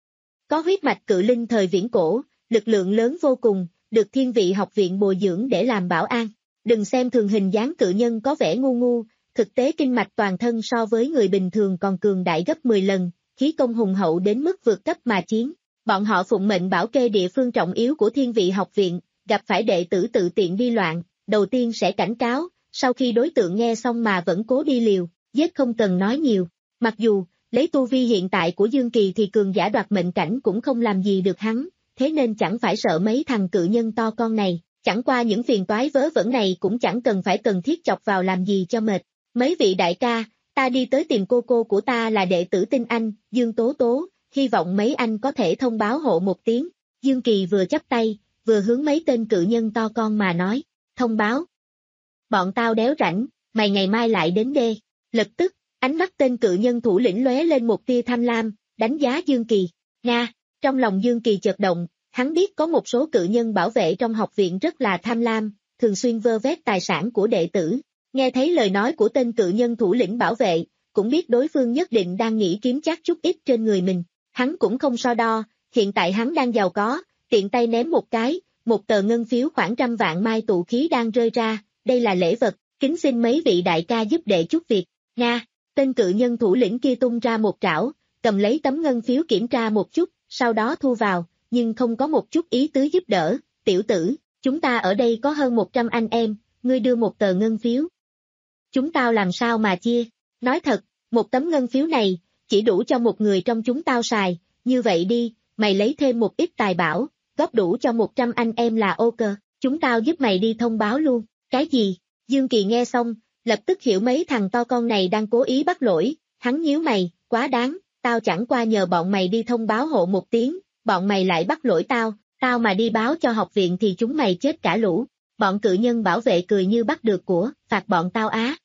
Có huyết mạch cự linh thời viễn cổ, lực lượng lớn vô cùng, được Thiên Vị học viện bồi dưỡng để làm bảo an. Đừng xem thường hình dáng cự nhân có vẻ ngu ngu, thực tế kinh mạch toàn thân so với người bình thường còn cường đại gấp mười lần, khí công hùng hậu đến mức vượt cấp mà chiến. Bọn họ phụng mệnh bảo kê địa phương trọng yếu của Thiên Vị học viện, gặp phải đệ tử tự tiện đi loạn, đầu tiên sẽ cảnh cáo, sau khi đối tượng nghe xong mà vẫn cố đi liều, giết không cần nói nhiều. Mặc dù, lấy tu vi hiện tại của Dương Kỳ thì cường giả đoạt mệnh cảnh cũng không làm gì được hắn, thế nên chẳng phải sợ mấy thằng cự nhân to con này, chẳng qua những phiền toái vớ vẩn này cũng chẳng cần phải cần thiết chọc vào làm gì cho mệt. Mấy vị đại ca, ta đi tới tìm cô cô của ta là đệ tử tinh anh, Dương Tố Tố, hy vọng mấy anh có thể thông báo hộ một tiếng. Dương Kỳ vừa chắp tay, vừa hướng mấy tên cự nhân to con mà nói, thông báo. Bọn tao đéo rảnh, mày ngày mai lại đến đê. Lập tức, ánh mắt tên cự nhân thủ lĩnh lóe lên một tia tham lam, đánh giá Dương Kỳ. Nga, trong lòng Dương Kỳ chợt động, hắn biết có một số cự nhân bảo vệ trong học viện rất là tham lam, thường xuyên vơ vét tài sản của đệ tử. Nghe thấy lời nói của tên cự nhân thủ lĩnh bảo vệ, cũng biết đối phương nhất định đang nghĩ kiếm chắc chút ít trên người mình. Hắn cũng không so đo, hiện tại hắn đang giàu có, tiện tay ném một cái, một tờ ngân phiếu khoảng trăm vạn mai tụ khí đang rơi ra, đây là lễ vật, kính xin mấy vị đại ca giúp đệ chút việc. Nga, tên cự nhân thủ lĩnh kia tung ra một trảo, cầm lấy tấm ngân phiếu kiểm tra một chút, sau đó thu vào, nhưng không có một chút ý tứ giúp đỡ. Tiểu tử, chúng ta ở đây có hơn một trăm anh em, ngươi đưa một tờ ngân phiếu. Chúng tao làm sao mà chia? Nói thật, một tấm ngân phiếu này, chỉ đủ cho một người trong chúng tao xài, như vậy đi, mày lấy thêm một ít tài bảo, góp đủ cho một trăm anh em là ok, chúng tao giúp mày đi thông báo luôn. Cái gì? Dương Kỳ nghe xong, lập tức hiểu mấy thằng to con này đang cố ý bắt lỗi, hắn nhíu mày, quá đáng, tao chẳng qua nhờ bọn mày đi thông báo hộ một tiếng, bọn mày lại bắt lỗi tao, tao mà đi báo cho học viện thì chúng mày chết cả lũ. Bọn cự nhân bảo vệ cười như bắt được của, phạt bọn tao á.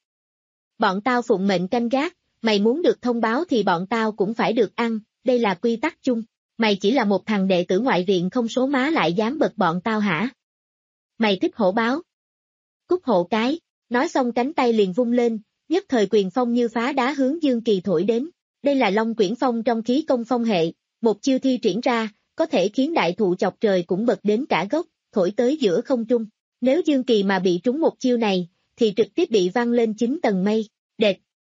Bọn tao phụng mệnh canh gác, mày muốn được thông báo thì bọn tao cũng phải được ăn, đây là quy tắc chung. Mày chỉ là một thằng đệ tử ngoại viện không số má lại dám bật bọn tao hả? Mày thích hổ báo. Cút hộ cái, nói xong cánh tay liền vung lên, nhất thời quyền phong như phá đá hướng Dương Kỳ thổi đến. Đây là Long Quyển Phong trong khí công phong hệ, một chiêu thi triển ra, có thể khiến đại thụ chọc trời cũng bật đến cả gốc, thổi tới giữa không trung. Nếu Dương Kỳ mà bị trúng một chiêu này, thì trực tiếp bị văng lên chín tầng mây, đệt.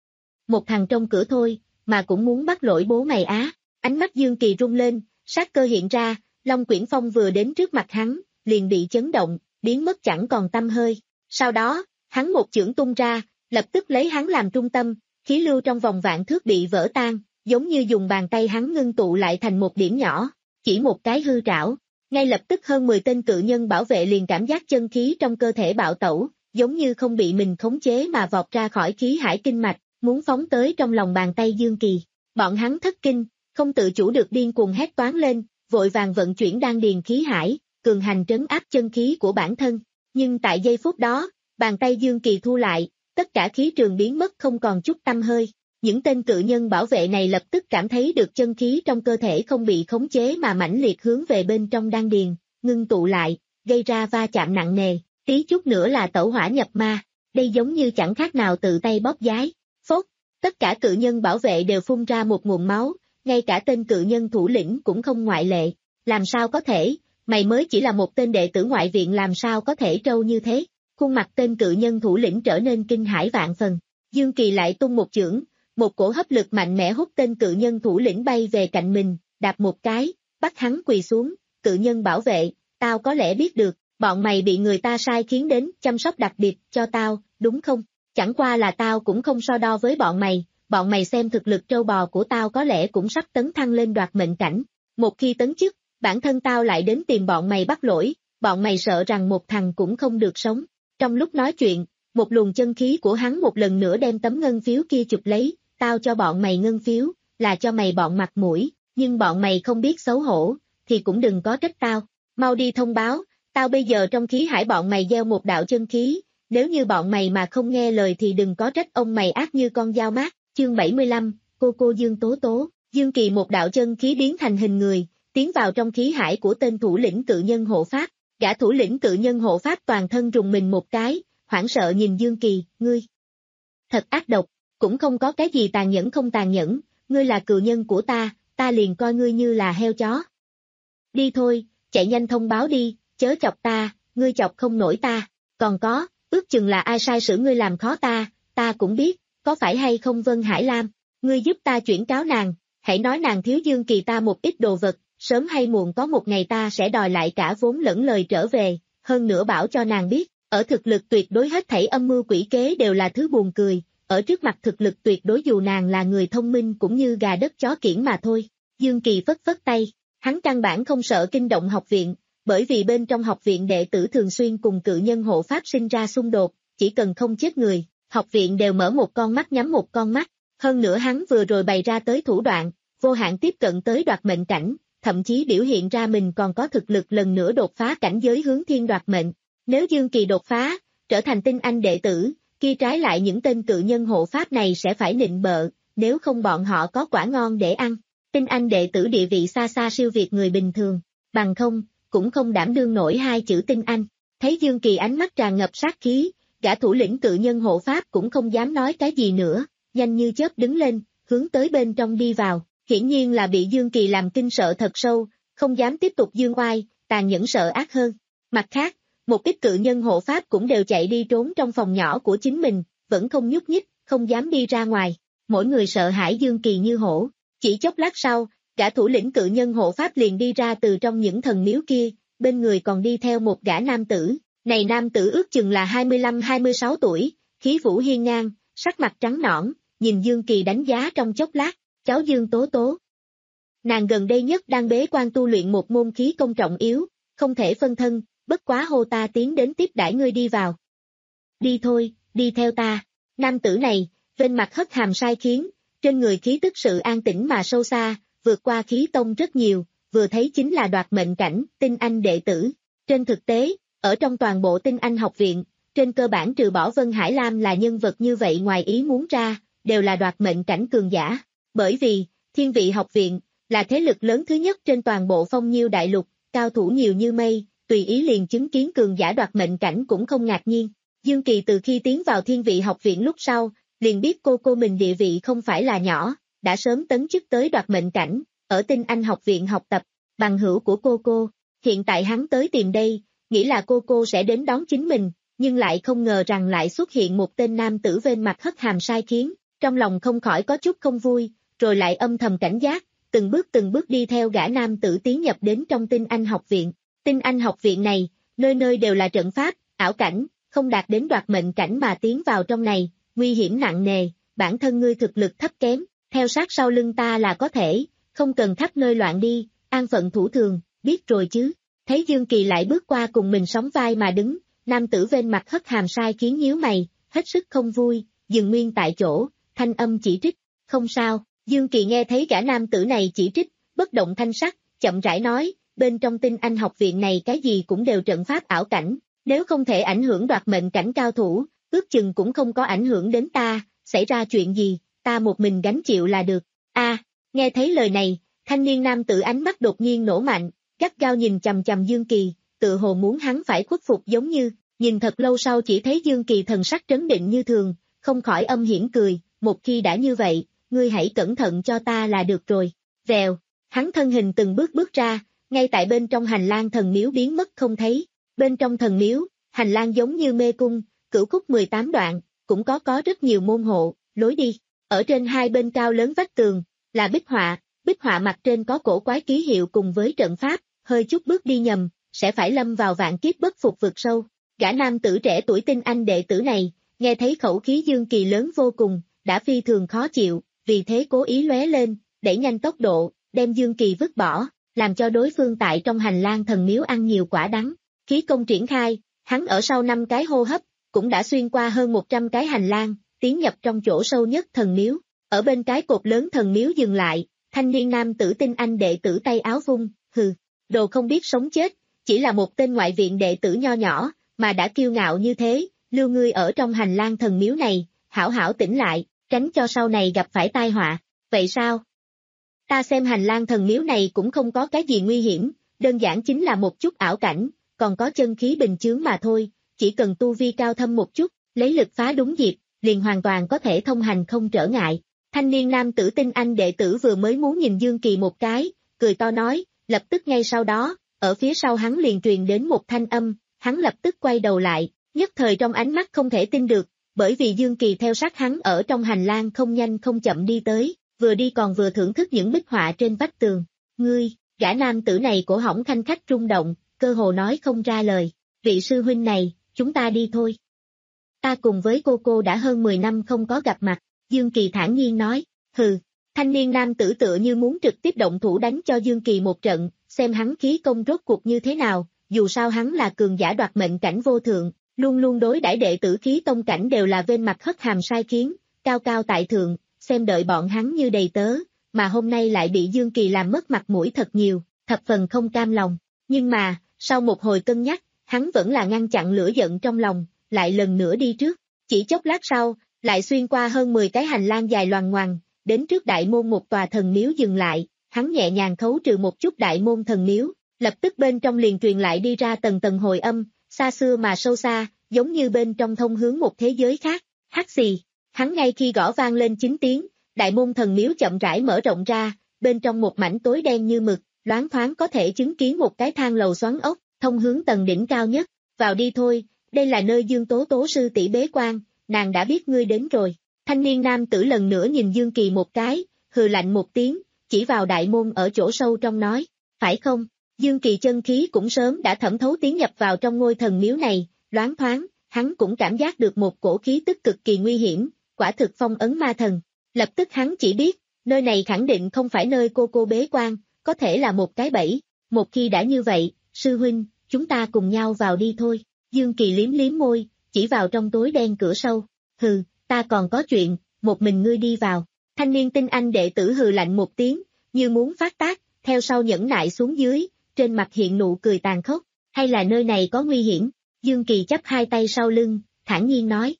Một thằng trong cửa thôi, mà cũng muốn bắt lỗi bố mày á. Ánh mắt Dương Kỳ rung lên, sát cơ hiện ra, Long Quyển Phong vừa đến trước mặt hắn, liền bị chấn động, biến mất chẳng còn tăm hơi. Sau đó, hắn một chưởng tung ra, lập tức lấy hắn làm trung tâm, khí lưu trong vòng vạn thước bị vỡ tan, giống như dùng bàn tay hắn ngưng tụ lại thành một điểm nhỏ, chỉ một cái hư trảo. Ngay lập tức hơn mười tên cự nhân bảo vệ liền cảm giác chân khí trong cơ thể bạo tẩu, giống như không bị mình khống chế mà vọt ra khỏi khí hải kinh mạch, muốn phóng tới trong lòng bàn tay Dương Kỳ. Bọn hắn thất kinh, không tự chủ được điên cuồng hét toáng lên, vội vàng vận chuyển đan điền khí hải, cường hành trấn áp chân khí của bản thân. Nhưng tại giây phút đó, bàn tay Dương Kỳ thu lại, tất cả khí trường biến mất không còn chút tăm hơi. Những tên cự nhân bảo vệ này lập tức cảm thấy được chân khí trong cơ thể không bị khống chế mà mãnh liệt hướng về bên trong đan điền, ngưng tụ lại, gây ra va chạm nặng nề, tí chút nữa là tẩu hỏa nhập ma. Đây giống như chẳng khác nào tự tay bóp giái. Phốt, tất cả cự nhân bảo vệ đều phun ra một nguồn máu, ngay cả tên cự nhân thủ lĩnh cũng không ngoại lệ. Làm sao có thể, mày mới chỉ là một tên đệ tử ngoại viện làm sao có thể trâu như thế. Khuôn mặt tên cự nhân thủ lĩnh trở nên kinh hãi vạn phần. Dương Kỳ lại tung một chưởng, một cổ hấp lực mạnh mẽ hút tên cự nhân thủ lĩnh bay về cạnh mình, đạp một cái, bắt hắn quỳ xuống. Cự nhân bảo vệ, tao có lẽ biết được, bọn mày bị người ta sai khiến đến chăm sóc đặc biệt cho tao, đúng không? Chẳng qua là tao cũng không so đo với bọn mày, bọn mày xem thực lực trâu bò của tao có lẽ cũng sắp tấn thăng lên đoạt mệnh cảnh. Một khi tấn chức, bản thân tao lại đến tìm bọn mày bắt lỗi, bọn mày sợ rằng một thằng cũng không được sống. Trong lúc nói chuyện, một luồng chân khí của hắn một lần nữa đem tấm ngân phiếu kia chụp lấy, tao cho bọn mày ngân phiếu, là cho mày bọn mặt mũi, nhưng bọn mày không biết xấu hổ, thì cũng đừng có trách tao. Mau đi thông báo, tao bây giờ trong khí hải bọn mày gieo một đạo chân khí, nếu như bọn mày mà không nghe lời thì đừng có trách ông mày ác như con dao mát. Chương bảy mươi lăm, cô cô Dương Tố Tố. Dương Kỳ một đạo chân khí biến thành hình người, tiến vào trong khí hải của tên thủ lĩnh cự nhân hộ pháp. Gã thủ lĩnh cự nhân hộ pháp toàn thân rùng mình một cái, hoảng sợ nhìn Dương Kỳ, ngươi. Thật ác độc, cũng không có cái gì tàn nhẫn không tàn nhẫn, ngươi là cự nhân của ta, ta liền coi ngươi như là heo chó. Đi thôi, chạy nhanh thông báo đi, chớ chọc ta, ngươi chọc không nổi ta, còn có, ước chừng là ai sai sử ngươi làm khó ta, ta cũng biết, có phải hay không Vân Hải Lam, ngươi giúp ta chuyển cáo nàng, hãy nói nàng thiếu Dương Kỳ ta một ít đồ vật, sớm hay muộn có một ngày ta sẽ đòi lại cả vốn lẫn lời trở về, hơn nữa bảo cho nàng biết, ở thực lực tuyệt đối hết thảy âm mưu quỷ kế đều là thứ buồn cười, ở trước mặt thực lực tuyệt đối dù nàng là người thông minh cũng như gà đất chó kiểng mà thôi. Dương Kỳ phất phất tay, hắn căn bản không sợ kinh động học viện, bởi vì bên trong học viện đệ tử thường xuyên cùng cự nhân hộ pháp sinh ra xung đột, chỉ cần không chết người, học viện đều mở một con mắt nhắm một con mắt, hơn nữa hắn vừa rồi bày ra tới thủ đoạn, vô hạn tiếp cận tới đoạt mệnh cảnh, thậm chí biểu hiện ra mình còn có thực lực lần nữa đột phá cảnh giới hướng thiên đoạt mệnh. Nếu Dương Kỳ đột phá, trở thành tinh anh đệ tử, kia trái lại những tên cự nhân hộ pháp này sẽ phải nịnh bợ, nếu không bọn họ có quả ngon để ăn. Tinh anh đệ tử địa vị xa xa siêu việt người bình thường, bằng không, cũng không đảm đương nổi hai chữ tinh anh. Thấy Dương Kỳ ánh mắt tràn ngập sát khí, gã thủ lĩnh cự nhân hộ pháp cũng không dám nói cái gì nữa, nhanh như chớp đứng lên, hướng tới bên trong đi vào. Hiển nhiên là bị Dương Kỳ làm kinh sợ thật sâu, không dám tiếp tục dương oai, tàn nhẫn sợ ác hơn. Mặt khác, một ít cự nhân hộ pháp cũng đều chạy đi trốn trong phòng nhỏ của chính mình, vẫn không nhúc nhích, không dám đi ra ngoài. Mỗi người sợ hãi Dương Kỳ như hổ. Chỉ chốc lát sau, gã thủ lĩnh cự nhân hộ pháp liền đi ra từ trong những thần miếu kia, bên người còn đi theo một gã nam tử. Này nam tử ước chừng là hai mươi lăm hai mươi sáu tuổi, khí vũ hiên ngang, sắc mặt trắng nõn, nhìn Dương Kỳ đánh giá trong chốc lát. Cháu Dương Tố Tố. Nàng gần đây nhất đang bế quan tu luyện một môn khí công trọng yếu, không thể phân thân, bất quá hô ta tiến đến tiếp đãi ngươi đi vào. Đi thôi, đi theo ta, Nam tử này, bên mặt hất hàm sai khiến, trên người khí tức sự an tĩnh mà sâu xa, vượt qua khí tông rất nhiều, vừa thấy chính là đoạt mệnh cảnh, tinh anh đệ tử. Trên thực tế, ở trong toàn bộ tinh anh học viện, trên cơ bản trừ bỏ Vân Hải Lam là nhân vật như vậy ngoài ý muốn ra, đều là đoạt mệnh cảnh cường giả. Bởi vì, Thiên Vị học viện, là thế lực lớn thứ nhất trên toàn bộ Phong Nhiêu đại lục, cao thủ nhiều như mây, tùy ý liền chứng kiến cường giả đoạt mệnh cảnh cũng không ngạc nhiên. Dương Kỳ từ khi tiến vào Thiên Vị học viện lúc sau, liền biết cô cô mình địa vị không phải là nhỏ, đã sớm tấn chức tới đoạt mệnh cảnh, ở tinh anh học viện học tập, bằng hữu của cô cô. Hiện tại hắn tới tìm đây, nghĩ là cô cô sẽ đến đón chính mình, nhưng lại không ngờ rằng lại xuất hiện một tên nam tử bên mặt hất hàm sai khiến, trong lòng không khỏi có chút không vui, rồi lại âm thầm cảnh giác, từng bước từng bước đi theo gã nam tử tiến nhập đến trong tinh anh học viện. Tinh anh học viện này, nơi nơi đều là trận pháp, ảo cảnh, không đạt đến đoạt mệnh cảnh mà tiến vào trong này, nguy hiểm nặng nề, bản thân ngươi thực lực thấp kém, theo sát sau lưng ta là có thể, không cần khắp nơi loạn đi, an phận thủ thường, biết rồi chứ. Thấy Dương Kỳ lại bước qua cùng mình sóng vai mà đứng, nam tử bên mặt hất hàm sai khiến nhíu mày, hết sức không vui, dừng nguyên tại chỗ, thanh âm chỉ trích, không sao. Dương Kỳ nghe thấy gã nam tử này chỉ trích, bất động thanh sắc, chậm rãi nói, bên trong tinh anh học viện này cái gì cũng đều trận pháp ảo cảnh, nếu không thể ảnh hưởng đoạt mệnh cảnh cao thủ, ước chừng cũng không có ảnh hưởng đến ta, xảy ra chuyện gì, ta một mình gánh chịu là được. A, nghe thấy lời này, thanh niên nam tử ánh mắt đột nhiên nổ mạnh, gắt gao nhìn chằm chằm Dương Kỳ, tự hồ muốn hắn phải khuất phục giống như, nhìn thật lâu sau chỉ thấy Dương Kỳ thần sắc trấn định như thường, không khỏi âm hiểm cười, một khi đã như vậy, ngươi hãy cẩn thận cho ta là được rồi. Vèo, hắn thân hình từng bước bước ra, ngay tại bên trong hành lang thần miếu biến mất không thấy. Bên trong thần miếu, hành lang giống như mê cung, cửu khúc mười tám đoạn, cũng có có rất nhiều môn hộ, lối đi. Ở trên hai bên cao lớn vách tường, là bích họa, bích họa mặt trên có cổ quái ký hiệu cùng với trận pháp, hơi chút bước đi nhầm, sẽ phải lâm vào vạn kiếp bất phục vực sâu. Gã nam tử trẻ tuổi tinh anh đệ tử này, nghe thấy khẩu khí Dương Kỳ lớn vô cùng, đã phi thường khó chịu, vì thế cố ý lóe lên, đẩy nhanh tốc độ, đem Dương Kỳ vứt bỏ, làm cho đối phương tại trong hành lang thần miếu ăn nhiều quả đắng. Khí công triển khai, hắn ở sau năm cái hô hấp, cũng đã xuyên qua hơn một trăm cái hành lang, tiến nhập trong chỗ sâu nhất thần miếu. Ở bên cái cột lớn thần miếu dừng lại, thanh niên nam tử tinh anh đệ tử tay áo vung, hừ, đồ không biết sống chết, chỉ là một tên ngoại viện đệ tử nho nhỏ, mà đã kiêu ngạo như thế, lưu ngươi ở trong hành lang thần miếu này, hảo hảo tỉnh lại, tránh cho sau này gặp phải tai họa. Vậy sao? Ta xem hành lang thần miếu này cũng không có cái gì nguy hiểm, đơn giản chính là một chút ảo cảnh, còn có chân khí bình chướng mà thôi, chỉ cần tu vi cao thâm một chút, lấy lực phá đúng dịp, liền hoàn toàn có thể thông hành không trở ngại. Thanh niên nam tử tinh anh đệ tử vừa mới muốn nhìn Dương Kỳ một cái, cười to nói, lập tức ngay sau đó, ở phía sau hắn liền truyền đến một thanh âm, hắn lập tức quay đầu lại, nhất thời trong ánh mắt không thể tin được, bởi vì Dương Kỳ theo sát hắn ở trong hành lang không nhanh không chậm đi tới, vừa đi còn vừa thưởng thức những bích họa trên vách tường. Ngươi, gã nam tử này cổ họng khanh khách rung động, cơ hồ nói không ra lời. Vị sư huynh này, chúng ta đi thôi. Ta cùng với cô cô đã hơn mười năm không có gặp mặt, Dương Kỳ thản nhiên nói, hừ. Thanh niên nam tử tựa như muốn trực tiếp động thủ đánh cho Dương Kỳ một trận, xem hắn khí công rốt cuộc như thế nào, dù sao hắn là cường giả đoạt mệnh cảnh vô thượng, luôn luôn đối đãi đệ tử khí tông cảnh đều là bên mặt hất hàm sai khiến, cao cao tại thượng, xem đợi bọn hắn như đầy tớ, mà hôm nay lại bị Dương Kỳ làm mất mặt mũi thật nhiều, thập phần không cam lòng. Nhưng mà, sau một hồi cân nhắc, hắn vẫn là ngăn chặn lửa giận trong lòng, lại lần nữa đi trước. Chỉ chốc lát sau, lại xuyên qua hơn mười cái hành lang dài loằng ngoằng, đến trước đại môn một tòa thần miếu dừng lại, hắn nhẹ nhàng khấu trừ một chút đại môn thần miếu, lập tức bên trong liền truyền lại đi ra tầng tầng hồi âm, xa xưa mà sâu xa, giống như bên trong thông hướng một thế giới khác. Hắc xì, hắn ngay khi gõ vang lên chín tiếng, đại môn thần miếu chậm rãi mở rộng ra, bên trong một mảnh tối đen như mực, loáng thoáng có thể chứng kiến một cái thang lầu xoắn ốc, thông hướng tầng đỉnh cao nhất. Vào đi thôi, đây là nơi Dương Tố Tố sư tỷ bế quan, nàng đã biết ngươi đến rồi. Thanh niên nam tử lần nữa nhìn Dương Kỳ một cái, hừ lạnh một tiếng, chỉ vào đại môn ở chỗ sâu trong nói, phải không? Dương Kỳ chân khí cũng sớm đã thẩm thấu tiến nhập vào trong ngôi thần miếu này, loáng thoáng, hắn cũng cảm giác được một cổ khí tức cực kỳ nguy hiểm, quả thực phong ấn ma thần. Lập tức hắn chỉ biết, nơi này khẳng định không phải nơi cô cô bế quan, có thể là một cái bẫy. Một khi đã như vậy, sư huynh, chúng ta cùng nhau vào đi thôi. Dương Kỳ liếm liếm môi, chỉ vào trong tối đen cửa sâu. Hừ, ta còn có chuyện, một mình ngươi đi vào. Thanh niên tinh anh đệ tử hừ lạnh một tiếng, như muốn phát tác, theo sau nhẫn nại xuống dưới, trên mặt hiện nụ cười tàn khốc, hay là nơi này có nguy hiểm? Dương Kỳ chắp hai tay sau lưng, thản nhiên nói.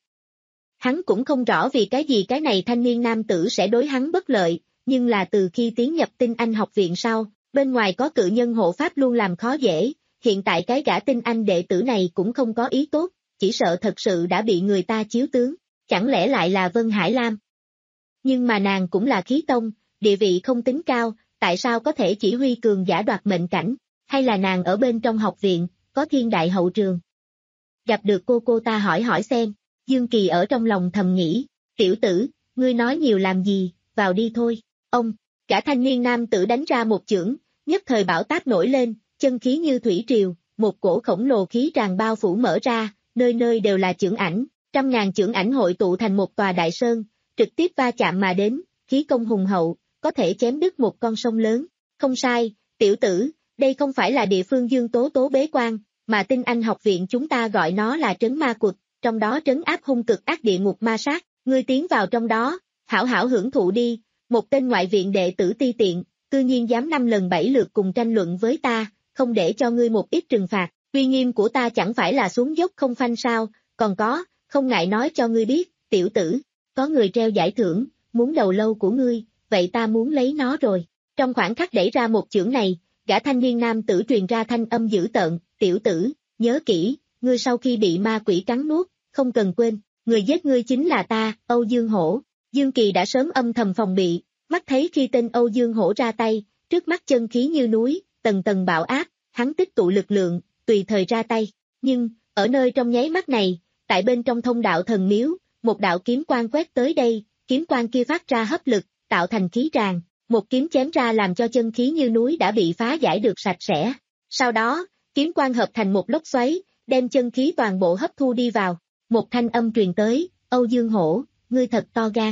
Hắn cũng không rõ vì cái gì cái này thanh niên nam tử sẽ đối hắn bất lợi, nhưng là từ khi tiến nhập tinh anh học viện sau, bên ngoài có cự nhân hộ pháp luôn làm khó dễ, hiện tại cái gã tinh anh đệ tử này cũng không có ý tốt, chỉ sợ thật sự đã bị người ta chiếu tướng, chẳng lẽ lại là Vân Hải Lam? Nhưng mà nàng cũng là khí tông, địa vị không tính cao, tại sao có thể chỉ huy cường giả đoạt mệnh cảnh, hay là nàng ở bên trong học viện, có thiên đại hậu trường? Gặp được cô cô ta hỏi hỏi xem, Dương Kỳ ở trong lòng thầm nghĩ, tiểu tử, ngươi nói nhiều làm gì, vào đi thôi, ông, cả thanh niên nam tử đánh ra một chưởng, nhất thời bão táp nổi lên, chân khí như thủy triều, một cổ khổng lồ khí tràn bao phủ mở ra, nơi nơi đều là chưởng ảnh, trăm ngàn chưởng ảnh hội tụ thành một tòa đại sơn, trực tiếp va chạm mà đến, khí công hùng hậu, có thể chém đứt một con sông lớn, không sai, tiểu tử, đây không phải là địa phương Dương Tố Tố bế quan, mà tinh anh học viện chúng ta gọi nó là trấn ma cụt, trong đó trấn áp hung cực ác địa ngục ma sát, ngươi tiến vào trong đó, hảo hảo hưởng thụ đi, một tên ngoại viện đệ tử ti tiện, cư nhiên dám năm lần bảy lượt cùng tranh luận với ta, không để cho ngươi một ít trừng phạt, uy nghiêm của ta chẳng phải là xuống dốc không phanh sao, còn có, không ngại nói cho ngươi biết, tiểu tử, có người treo giải thưởng, muốn đầu lâu của ngươi, vậy ta muốn lấy nó rồi, trong khoảnh khắc đẩy ra một chưởng này, gã thanh niên nam tử truyền ra thanh âm dữ tợn, tiểu tử, nhớ kỹ, ngươi sau khi bị ma quỷ cắn nuốt, không cần quên, người giết ngươi chính là ta, Âu Dương Hổ. Dương Kỳ đã sớm âm thầm phòng bị, mắt thấy khi tên Âu Dương Hổ ra tay, trước mắt chân khí như núi, tầng tầng bạo áp, hắn tích tụ lực lượng, tùy thời ra tay, nhưng, ở nơi trong nháy mắt này, tại bên trong thông đạo thần miếu, một đạo kiếm quang quét tới đây, kiếm quang kia phát ra hấp lực, tạo thành khí tràn, một kiếm chém ra làm cho chân khí như núi đã bị phá giải được sạch sẽ. Sau đó, kiếm quang hợp thành một lốc xoáy, đem chân khí toàn bộ hấp thu đi vào. Một thanh âm truyền tới, Âu Dương Hổ, ngươi thật to gan.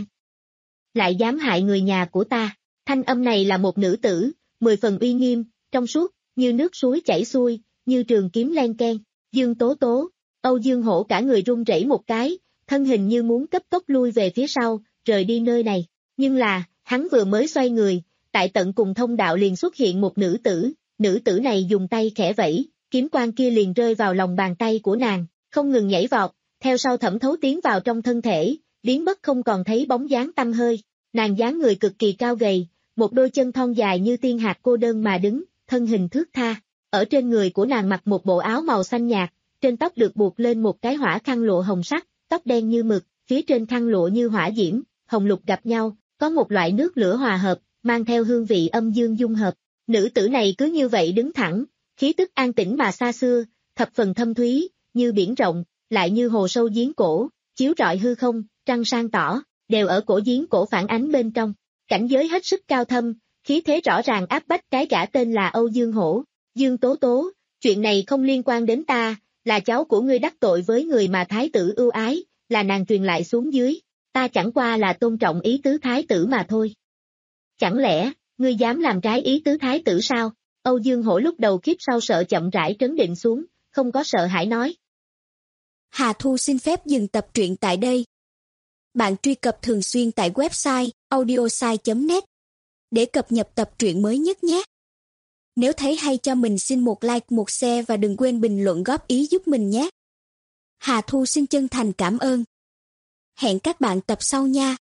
Lại dám hại người nhà của ta. Thanh âm này là một nữ tử, mười phần uy nghiêm, trong suốt, như nước suối chảy xuôi, như trường kiếm len keng. Dương Tố Tố, Âu Dương Hổ cả người run rẩy một cái, thân hình như muốn cấp tốc lui về phía sau, rời đi nơi này. Nhưng là, hắn vừa mới xoay người, tại tận cùng thông đạo liền xuất hiện một nữ tử, nữ tử này dùng tay khẽ vẫy, kiếm quang kia liền rơi vào lòng bàn tay của nàng, không ngừng nhảy vọt, theo sau thẩm thấu tiến vào trong thân thể, biến mất không còn thấy bóng dáng tăm hơi. Nàng dáng người cực kỳ cao gầy, một đôi chân thon dài như tiên hạt cô đơn mà đứng, thân hình thướt tha. Ở trên người của nàng mặc một bộ áo màu xanh nhạt, trên tóc được buộc lên một cái hỏa khăn lụa hồng sắc, tóc đen như mực, phía trên khăn lụa như hỏa diễm, hồng lục gặp nhau, có một loại nước lửa hòa hợp, mang theo hương vị âm dương dung hợp. Nữ tử này cứ như vậy đứng thẳng, khí tức an tĩnh mà xa xưa, thập phần thâm thúy, như biển rộng, lại như hồ sâu giếng cổ, chiếu rọi hư không, trăng sang tỏ, đều ở cổ giếng cổ phản ánh bên trong. Cảnh giới hết sức cao thâm, khí thế rõ ràng áp bách cái gã tên là Âu Dương Hổ. Dương Tố Tố, chuyện này không liên quan đến ta, là cháu của ngươi đắc tội với người mà thái tử ưu ái, là nàng truyền lại xuống dưới, ta chẳng qua là tôn trọng ý tứ thái tử mà thôi. Chẳng lẽ, ngươi dám làm trái ý tứ thái tử sao? Âu Dương Hổ lúc đầu khiếp sau sợ chậm rãi trấn định xuống, không có sợ hãi nói. Hà Thu xin phép dừng tập truyện tại đây. Bạn truy cập thường xuyên tại website audiosai chấm net để cập nhật tập truyện mới nhất nhé. Nếu thấy hay cho mình xin một like, một share và đừng quên bình luận góp ý giúp mình nhé. Hà Thu xin chân thành cảm ơn. Hẹn các bạn tập sau nha.